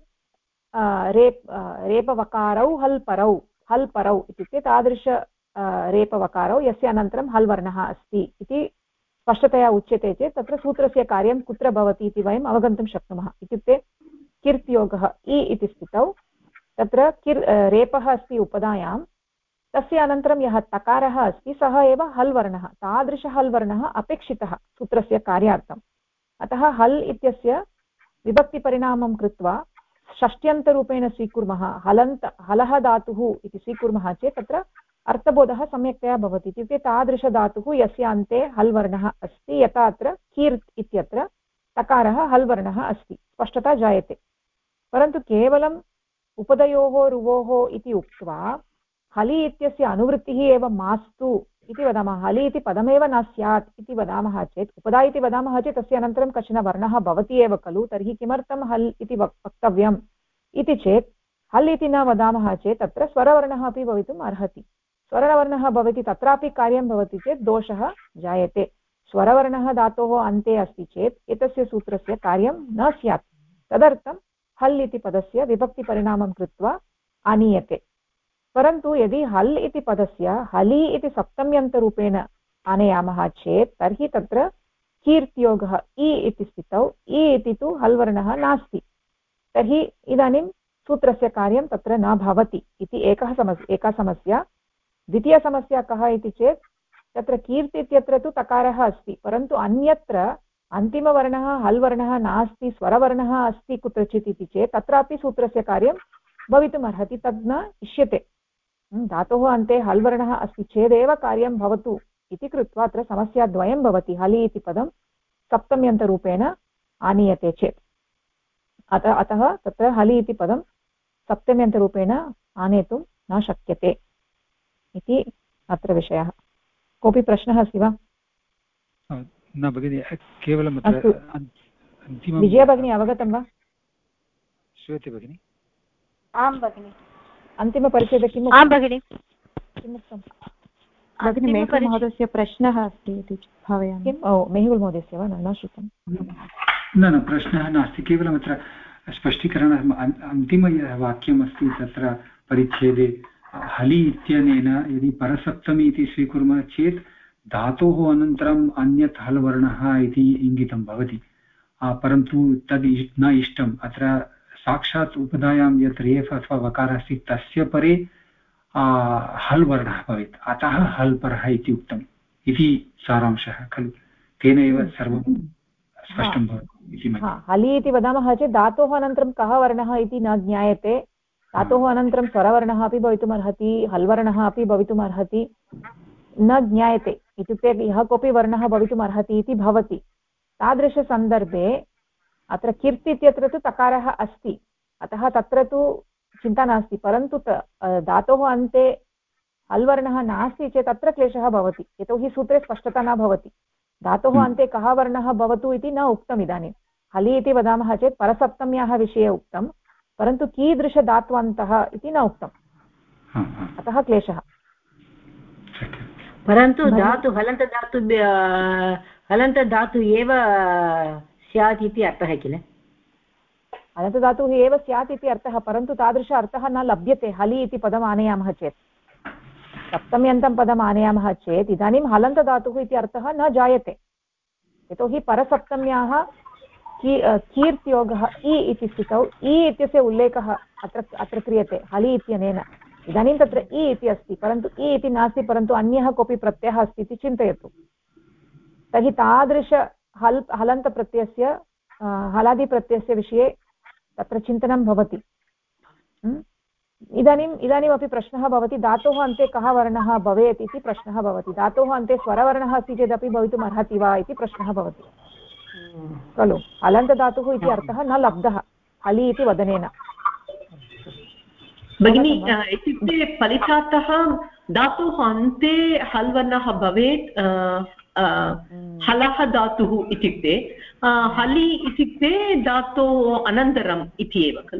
रेपवकारौ हल् परौ इत्युक्ते तादृश रेपवकारौ यस्य अनन्तरं हल् वर्णः अस्ति इति स्पष्टतया उच्यते चेत् तत्र सूत्रस्य कार्यं कुत्र भवति इति वयम् अवगन्तुं शक्नुमः। इत्युक्ते किर्त्योगः इ इति स्थितौ तत्र रेपः अस्ति उपधायां, तस्य अनन्तरं यः तकारः अस्ति सः एव हल् वर्णः, तादृशः हल् वर्णः अपेक्षितः सूत्रस्य कार्यार्थम्। अतः हल् इत्यस्य विभक्तिपरिणामं कृत्वा षष्ट्यन्तरूपेण स्वीकुर्मः, हलः धातुः इति स्वीकुर्मः चेत् तत्र अर्थबोधः सम्यक्तया भवति। इत्युक्ते तादृशधातुः यस्य अन्ते हल् वर्णः अस्ति, यथा अत्र कीर्त् इत्यत्र तकारः हल् वर्णः अस्ति, स्पष्टता जायते। परन्तु केवलम् उपदयोः रुवोः इति उक्त्वा हलि इत्यस्य अनुवृत्तिः एव मास्तु इति वदामः, हलि इति पदमेव न स्यात् इति वदामः चेत्, उपदा इति वदामः चेत् तस्य अनन्तरं कश्चन वर्णः भवति एव खलु, तर्हि किमर्थं हल् इति वक्तव्यम् इति चेत् हल् इति न वदामः चेत् तत्र स्वरवर्णः अपि भवितुम् अर्हति। स्वरवर्णः भवति तत्रापि कार्यं भवति चेत् दोषः जायते। स्वरवर्णः धातोः अन्ते अस्ति चेत् एतस्य सूत्रस्य कार्यं न स्यात्। तदर्थं हल् इति पदस्य विभक्तिपरिणामं कृत्वा आनीयते। परन्तु यदि हल् इति पदस्य हलि इति सप्तम्यन्तरूपेण आनयामः चेत् तर्हि तत्र कीर्त्योगः इ इति स्थितौ इ इति तु हल् वर्णः नास्ति, तर्हि इदानीं सूत्रस्य कार्यं तत्र न भवति इति एका समस्या। द्वितीयसमस्या कः इति चेत् तत्र कीर्ति इत्यत्र तु तकारः अस्ति, परन्तु अन्यत्र अन्तिमवर्णः हल् वर्णः नास्ति, स्वरवर्णः अस्ति कुत्रचित् इति चेत् तत्रापि सूत्रस्य कार्यं भवितुम् अर्हति, तद् न इष्यते। धातोः अन्ते हल् वर्णः अस्ति चेदेव कार्यं भवतु इति कृत्वा अत्र समस्याद्वयं भवति। हलि इति पदं सप्तम्यन्तरूपेण आनीयते चेत् अतः तत्र हलि इति पदं सप्तम्यन्तरूपेण आनेतुं न शक्यते इति अत्र विषयः। कोऽपि प्रश्नः अस्ति वा? न भगिनि, केवलं विजया भगिनी अवगतं वा? श्रूयते भगिनि? आं भगिनि। अन्तिमपरिच्छेदे किम्? आं भगिनि। किमुक्तं? भगिनि मेहुल् महोदयस्य प्रश्नः अस्ति इति भावयामि। किम्? ओ, मेहुल् महोदयस्य वा? न श्रुतं। न प्रश्नः नास्ति, केवलम् अत्र स्पष्टीकरणम्। अन्तिमवाक्यम् अस्ति तत्र परिच्छेदे, हलि इत्यनेन यदि परसप्तमी इति स्वीकुर्मः चेत् धातोः अनन्तरम् अन्यत् हल् वर्णः इति इङ्गितं भवति, परन्तु तद् न इष्टम्। अत्र साक्षात् उपधायां यत् रेफ अथवा वकारः अस्ति तस्य परे हल् वर्णः भवेत्, अतः हल् परः इति उक्तम् इति सारांशः खलु। तेन एव सर्वं स्पष्टं भवति इति मन्ये। हलि इति वदामः चेत् धातोः अनन्तरं कः वर्णः इति न ज्ञायते। धातोः अनन्तरं स्वरवर्णः अपि भवितुमर्हति, हल्वर्णः अपि भवितुमर्हति, न ज्ञायते। इत्युक्ते यः कोऽपि वर्णः भवितुमर्हति इति भवति। तादृशसन्दर्भे अत्र कीर्ति इत्यत्र तु तकारः अस्ति, अतः तत्र तु चिन्ता नास्ति। परन्तु धातोः अन्ते हल्वर्णः नास्ति चेत् अत्र क्लेशः भवति, यतोहि सूत्रे स्पष्टता न भवति। धातोः अन्ते कः वर्णः भवतु इति न उक्तम् इदानीं हलि इति वदामः चेत् परसप्तम्याः विषये उक्तं परन्तु कीदृशधात्वन्तः इति न उक्तम् अतः क्लेशः परन्तु धातु हलन्तधातु एव स्यात् इति अर्थः किल हलन्तधातुः एव स्यात् इति अर्थः परन्तु तादृश अर्थः न लभ्यते हलि इति पदम् आनयामः चेत् सप्तम्यन्तं पदम् आनयामः चेत् इदानीं हलन्तधातुः इति अर्थः न जायते यतोहि परसप्तम्याः कीर्त्योगः इ इति स्थितौ इ इत्यस्य उल्लेखः अत्र क्रियते हलि इत्यनेन इदानीं तत्र इ इति अस्ति परन्तु इ इति नास्ति परन्तु अन्यः कोऽपि प्रत्ययः अस्ति इति चिन्तयतु तर्हि तादृश हलन्तप्रत्ययस्य हलादिप्रत्ययस्य विषये तत्र चिन्तनं भवति इदानीमपि प्रश्नः भवति धातोः अन्ते कः वर्णः भवेत् इति प्रश्नः भवति धातोः अन्ते स्वरवर्णः अस्ति चेदपि भवितुम् अर्हति वा इति प्रश्नः भवति खलु हलन्तधातुः इति अर्थः न लब्धः हलि इति वदनेन भगिनी इत्युक्ते फलितार्थः धातोः अन्ते हल् वर्णः भवेत् हलः धातुः इत्युक्ते हलि इत्युक्ते धातोः अनन्तरम् इति एव खलु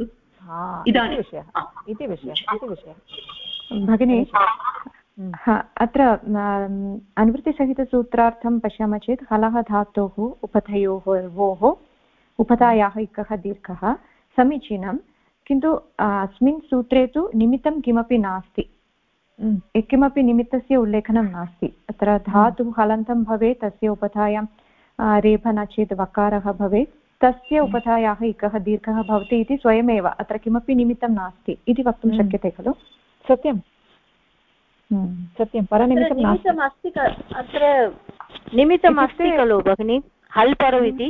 इति विषयः भगिनी अत्र अनुवृत्तिसहितसूत्रार्थं पश्यामः चेत् हलः धातोः उपधयोः उपधायाः इकः दीर्घः समीचीनं किन्तु अस्मिन् सूत्रे तु निमित्तं किमपि नास्ति किमपि निमित्तस्य उल्लेखनं नास्ति अत्र धातुः हलन्तं भवेत् तस्य उपधायां रेफः न चेत् वकारः भवेत् तस्य उपधायाः इकः दीर्घः भवति इति स्वयमेव अत्र किमपि निमित्तं नास्ति इति वक्तुं शक्यते खलु सत्यं परनिमित्तम् अस्ति अत्र निमित्तम् अस्ति खलु भगिनि हल् परौ इति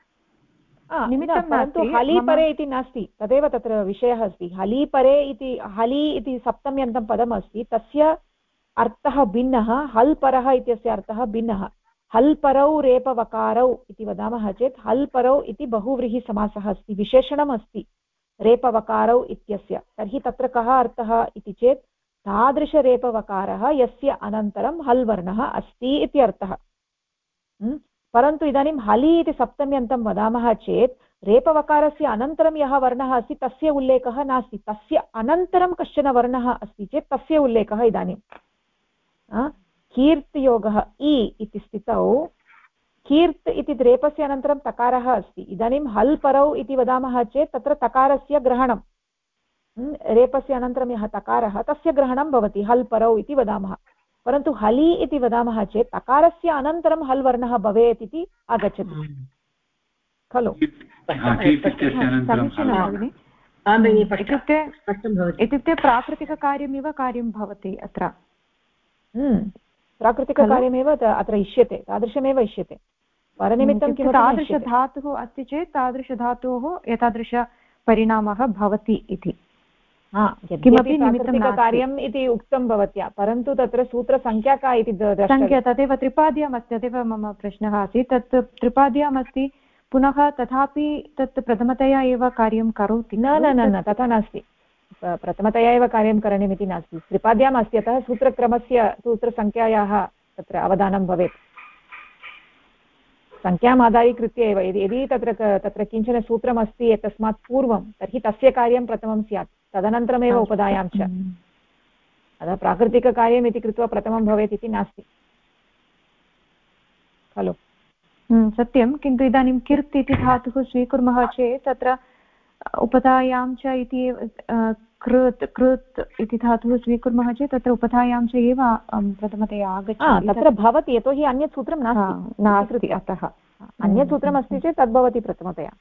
परन्तु हलि परे इति नास्ति तदेव तत्र विषयः अस्ति हलि परे इति हलि इति सप्तम्यन्तं पदम् अस्ति तस्य अर्थः भिन्नः हल् परः इत्यस्य अर्थः भिन्नः हल् परौ रेपवकारौ इति वदामः चेत् हल् परौ इति बहुव्रीहिसमासः अस्ति विशेषणम् अस्ति रेपवकारौ इत्यस्य तर्हि तत्र कः अर्थः इति चेत् तादृशरेपवकारः यस्य अनन्तरं हल् वर्णः अस्ति इति अर्थः परन्तु इदानीं हलि इति सप्तम्यन्तं वदामः चेत् रेपवकारस्य अनन्तरं यः वर्णः अस्ति तस्य उल्लेखः नास्ति तस्य अनन्तरं कश्चन वर्णः अस्ति चेत् तस्य उल्लेखः इदानीं कीर्तयोगः इ इति स्थितौ कीर्त् इति रेपस्य अनन्तरं तकारः अस्ति इदानीं हल् परौ इति वदामः चेत् तत्र तकारस्य ग्रहणं रेपस्य अनन्तरं यः तकारः तस्य ग्रहणं भवति हल् परौ इति वदामः परन्तु हलि इति वदामः चेत् तकारस्य अनन्तरं हल् वर्णः भवेत् इति आगच्छति खलु इत्युक्ते प्राकृतिककार्यमिव कार्यं भवति अत्र प्राकृतिककार्यमेव अत्र इष्यते तादृशमेव इष्यते परनिमित्तं किमपि तादृशधातुः अस्ति चेत् तादृशधातोः एतादृशपरिणामः भवति इति किमपि प्राकृतिककार्यम् इति उक्तं भवत्या परन्तु तत्र सूत्रसङ्ख्या का इति संख्या तदेव त्रिपाद्याम् अस्ति तदेव मम प्रश्नः आसीत् तत् त्रिपाद्याम् अस्ति पुनः तथापि तत् प्रथमतया एव कार्यं करोति न तथा नास्ति प्रथमतया एव कार्यं करणीयमिति नास्ति त्रिपाद्याम् अस्ति अतः सूत्रसङ्ख्यायाः तत्र अवधानं भवेत् सङ्ख्याम् आधारीकृत्य एव यदि तत्र किञ्चन सूत्रमस्ति तस्मात् पूर्वं तर्हि तस्य कार्यं प्रथमं स्यात् तदनन्तरमेव उपधायां च अतः प्राकृतिककार्यम् इति कृत्वा प्रथमं भवेत् इति नास्ति खलु सत्यं किन्तु इदानीं किर्त् इति धातुः स्वीकुर्मः चेत् तत्र उपधायां च इति कृत् इति धातुः स्वीकुर्मः चेत् तत्र उपधायां च एव प्रथमतया आगच्छति तत्र भवति यतोहि अन्यत् सूत्रं नास्ति अतः अन्यत् सूत्रमस्ति चेत् तद्भवति प्रथमतया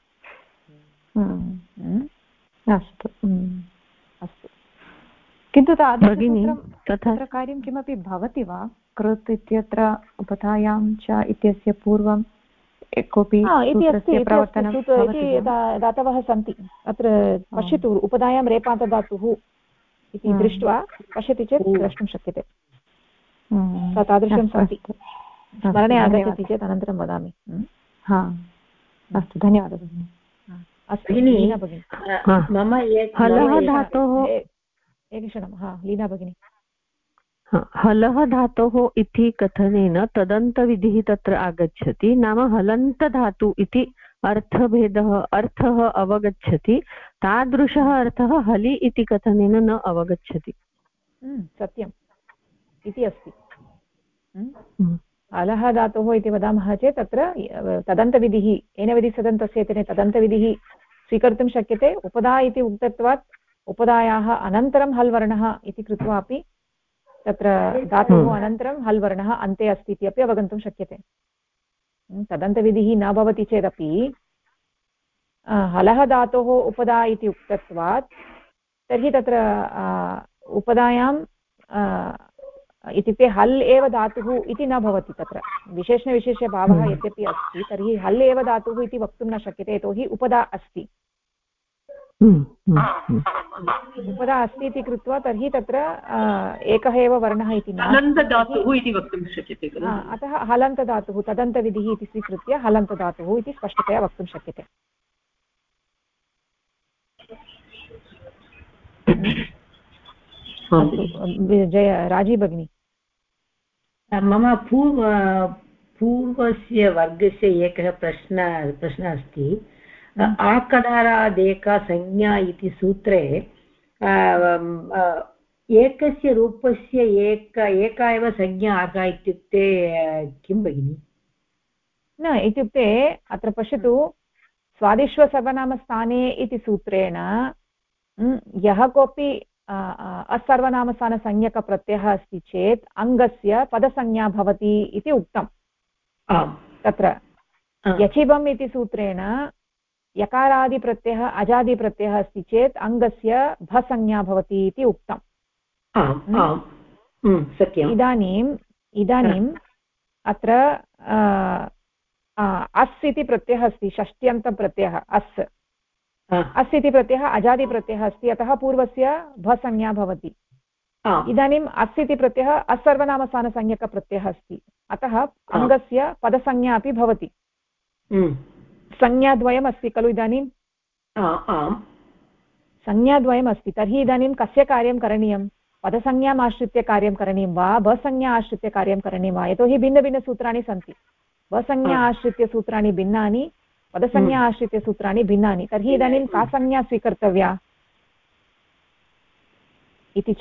अस्तु अस्तु किन्तु तत्र कार्यं किमपि भवति वा कृत् इत्यत्र उपधायां च इत्यस्य पूर्वं कोऽपि धातवः सन्ति अत्र पश्यतु उपधायां रेपान्तधातुः इति दृष्ट्वा पश्यति चेत् द्रष्टुं शक्यते तादृशं सन्ति स्मरणे आगच्छति चेत् अनन्तरं वदामि अस्तु धन्यवादः मम हलः धातोः एकक्षणं लीना भगिनी हलः धातोः इति कथनेन तदन्तविधिः तत्र आगच्छति, नाम हलन्तधातु इति अर्थः अवगच्छति, तादृशः अर्थः हलि इति कथनेन न अवगच्छति। सत्यम् इति अस्ति। हलः धातोः इति वदामः चेत् तत्र तदन्तविधिः येन विधिसदन्तस्य इति तदन्तविधिः स्वीकर्तुं शक्यते। उपदा इति उक्तत्वात् उपदायाः अनन्तरं हल् वर्णः इति कृत्वा अपि तत्र धातुः अनन्तरं हल् वर्णः अन्ते अस्ति इति अपि अवगन्तुं शक्यते। तदन्तविधिः न भवति चेदपि हलः धातोः उपदा इति उक्तत्वात् तर्हि तत्र उपदायां इत्युक्ते हल् एव धातुः इति न भवति। तत्र विशेषणविशेषभावः यद्यपि अस्ति तर्हि हल् एव धातुः इति वक्तुं न शक्यते, यतोहि उपदा अस्ति। उपदा अस्ति इति कृत्वा तर्हि तत्र एकः एव वर्णः इति न हलन्तधातुः इति वक्तुं शक्यते खलु। अतः हलन्तधातुः तदन्तविधिः इति स्वीकृत्य हलन्तधातुः इति स्पष्टतया वक्तुं शक्यते। जय राजी भगिनी। मम पूर्वस्य वर्गस्य एकः प्रश्नः अस्ति। आकडारादेका संज्ञा इति सूत्रे एकस्य रूपस्य एका एव संज्ञा आगा इत्युक्ते किं भगिनि? न इत्युक्ते अत्र पश्यतु, स्वादिश्वसर्वनामस्थाने इति सूत्रेण यः कोऽपि असर्वनामस्थानसंज्ञकप्रत्ययः अस्ति चेत् अङ्गस्य पदसंज्ञा भवति इति उक्तम्। तत्र यचिबम् इति सूत्रेण यकारादिप्रत्ययः अजादिप्रत्ययः अस्ति चेत् अङ्गस्य भसंज्ञा भवति इति उक्तम्। इदानीम् अत्र अस् इति प्रत्ययः अस्ति, षष्ट्यन्तप्रत्ययः अस्। अस् इति प्रत्ययः अजादिप्रत्ययः अस्ति, अतः पूर्वस्य भसंज्ञा भवति। इदानीम् अस् इति प्रत्ययः असर्वनामस्थानसंज्ञकप्रत्ययः अस्ति, अतः अङ्गस्य पदसंज्ञा अपि भवति। संज्ञाद्वयम् अस्ति खलु इदानीं? संज्ञाद्वयम् अस्ति। तर्हि इदानीं कस्य कार्यं करणीयं? पदसंज्ञाम् आश्रित्य कार्यं करणीयं वा भसंज्ञा आश्रित्य कार्यं करणीयं वा? यतोहि भिन्नभिन्नसूत्राणि सन्ति। भसंज्ञा आश्रित्य सूत्राणि भिन्नानि, पदसंज्ञा आश्रित्य सूत्राणि भिन्नानि। तर्हि इदानीं का संज्ञा स्वीकर्तव्या इति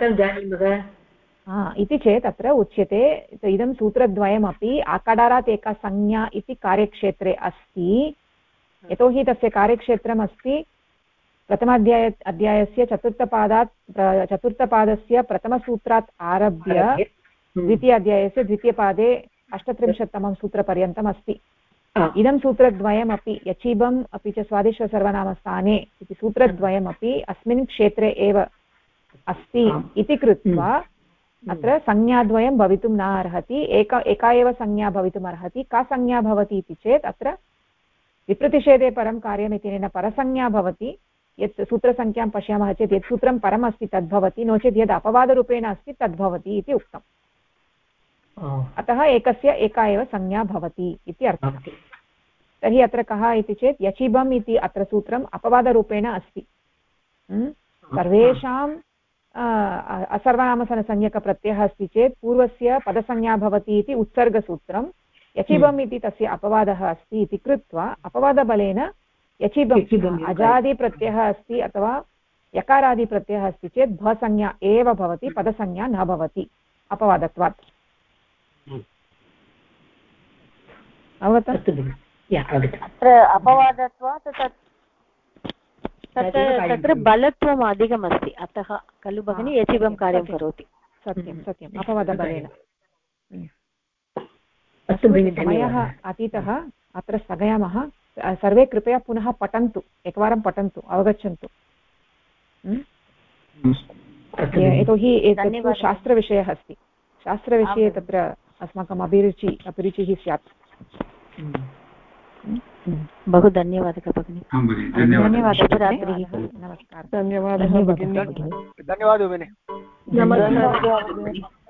चेत् अत्र उच्यते, इदं सूत्रद्वयमपि आकडारात् एका संज्ञा इति कार्यक्षेत्रे अस्ति। यतोहि तस्य कार्यक्षेत्रम् अस्ति अध्यायस्य चतुर्थपादस्य प्रथमसूत्रात् आरभ्य द्वितीयाध्यायस्य द्वितीयपादे 38तमं सूत्रपर्यन्तम् अस्ति। इदं सूत्रद्वयमपि यचिबम् अपि च स्वादिश्वसर्वनामस्थाने इति सूत्रद्वयमपि अस्मिन् क्षेत्रे एव अस्ति इति कृत्वा अत्र संज्ञाद्वयं भवितुं न अर्हति, एका एव संज्ञा भवितुम् अर्हति। का संज्ञा भवति इति चेत् अत्र विप्रतिषेधे परं कार्यम् इत्यनेन परसंज्ञा भवति। यत् सूत्रसङ्ख्यां पश्यामः चेत् यत् सूत्रं परम् अस्ति तद्भवति, नो चेत् यद् अपवादरूपेण अस्ति तद्भवति इति उक्तम्। अतः एकस्य एका एव संज्ञा भवति इति अर्थः। तर्हि अत्र कः इति चेत् यचिबम् इति अत्र सूत्रम् अपवादरूपेण अस्ति। सर्वेषां असर्वनामसंज्ञकप्रत्ययः अस्ति चेत् पूर्वस्य पदसंज्ञा भवति इति उत्सर्गसूत्रं, यचिबम् इति तस्य अपवादः अस्ति इति कृत्वा अपवादबलेन यचिबम् अजादिप्रत्ययः अस्ति अथवा यकारादिप्रत्ययः अस्ति चेत् भसंज्ञा एव भवति, पदसंज्ञा न भवति अपवादत्वात्। अवगतम्? अत्र अपवादत्वात् तत्र बलत्वम् अधिकमस्ति, अतः खलु भगिनी यचिबं कार्यं करोति। सत्यम् अपवादबलेन। समयः अतीतः, अत्र स्थगयामः। सर्वे कृपया पुनः पठन्तु, एकवारं पठन्तु, अवगच्छन्तु। यतोहि एतत् शास्त्रविषयः अस्ति। शास्त्रविषये तत्र अस्माकम् अभिरुचिः स्यात्। बहु धन्यवादः भगिनी। धन्यवादः। नमस्कारः। धन्यवादः भगिनी। धन्यवादः भगिनी।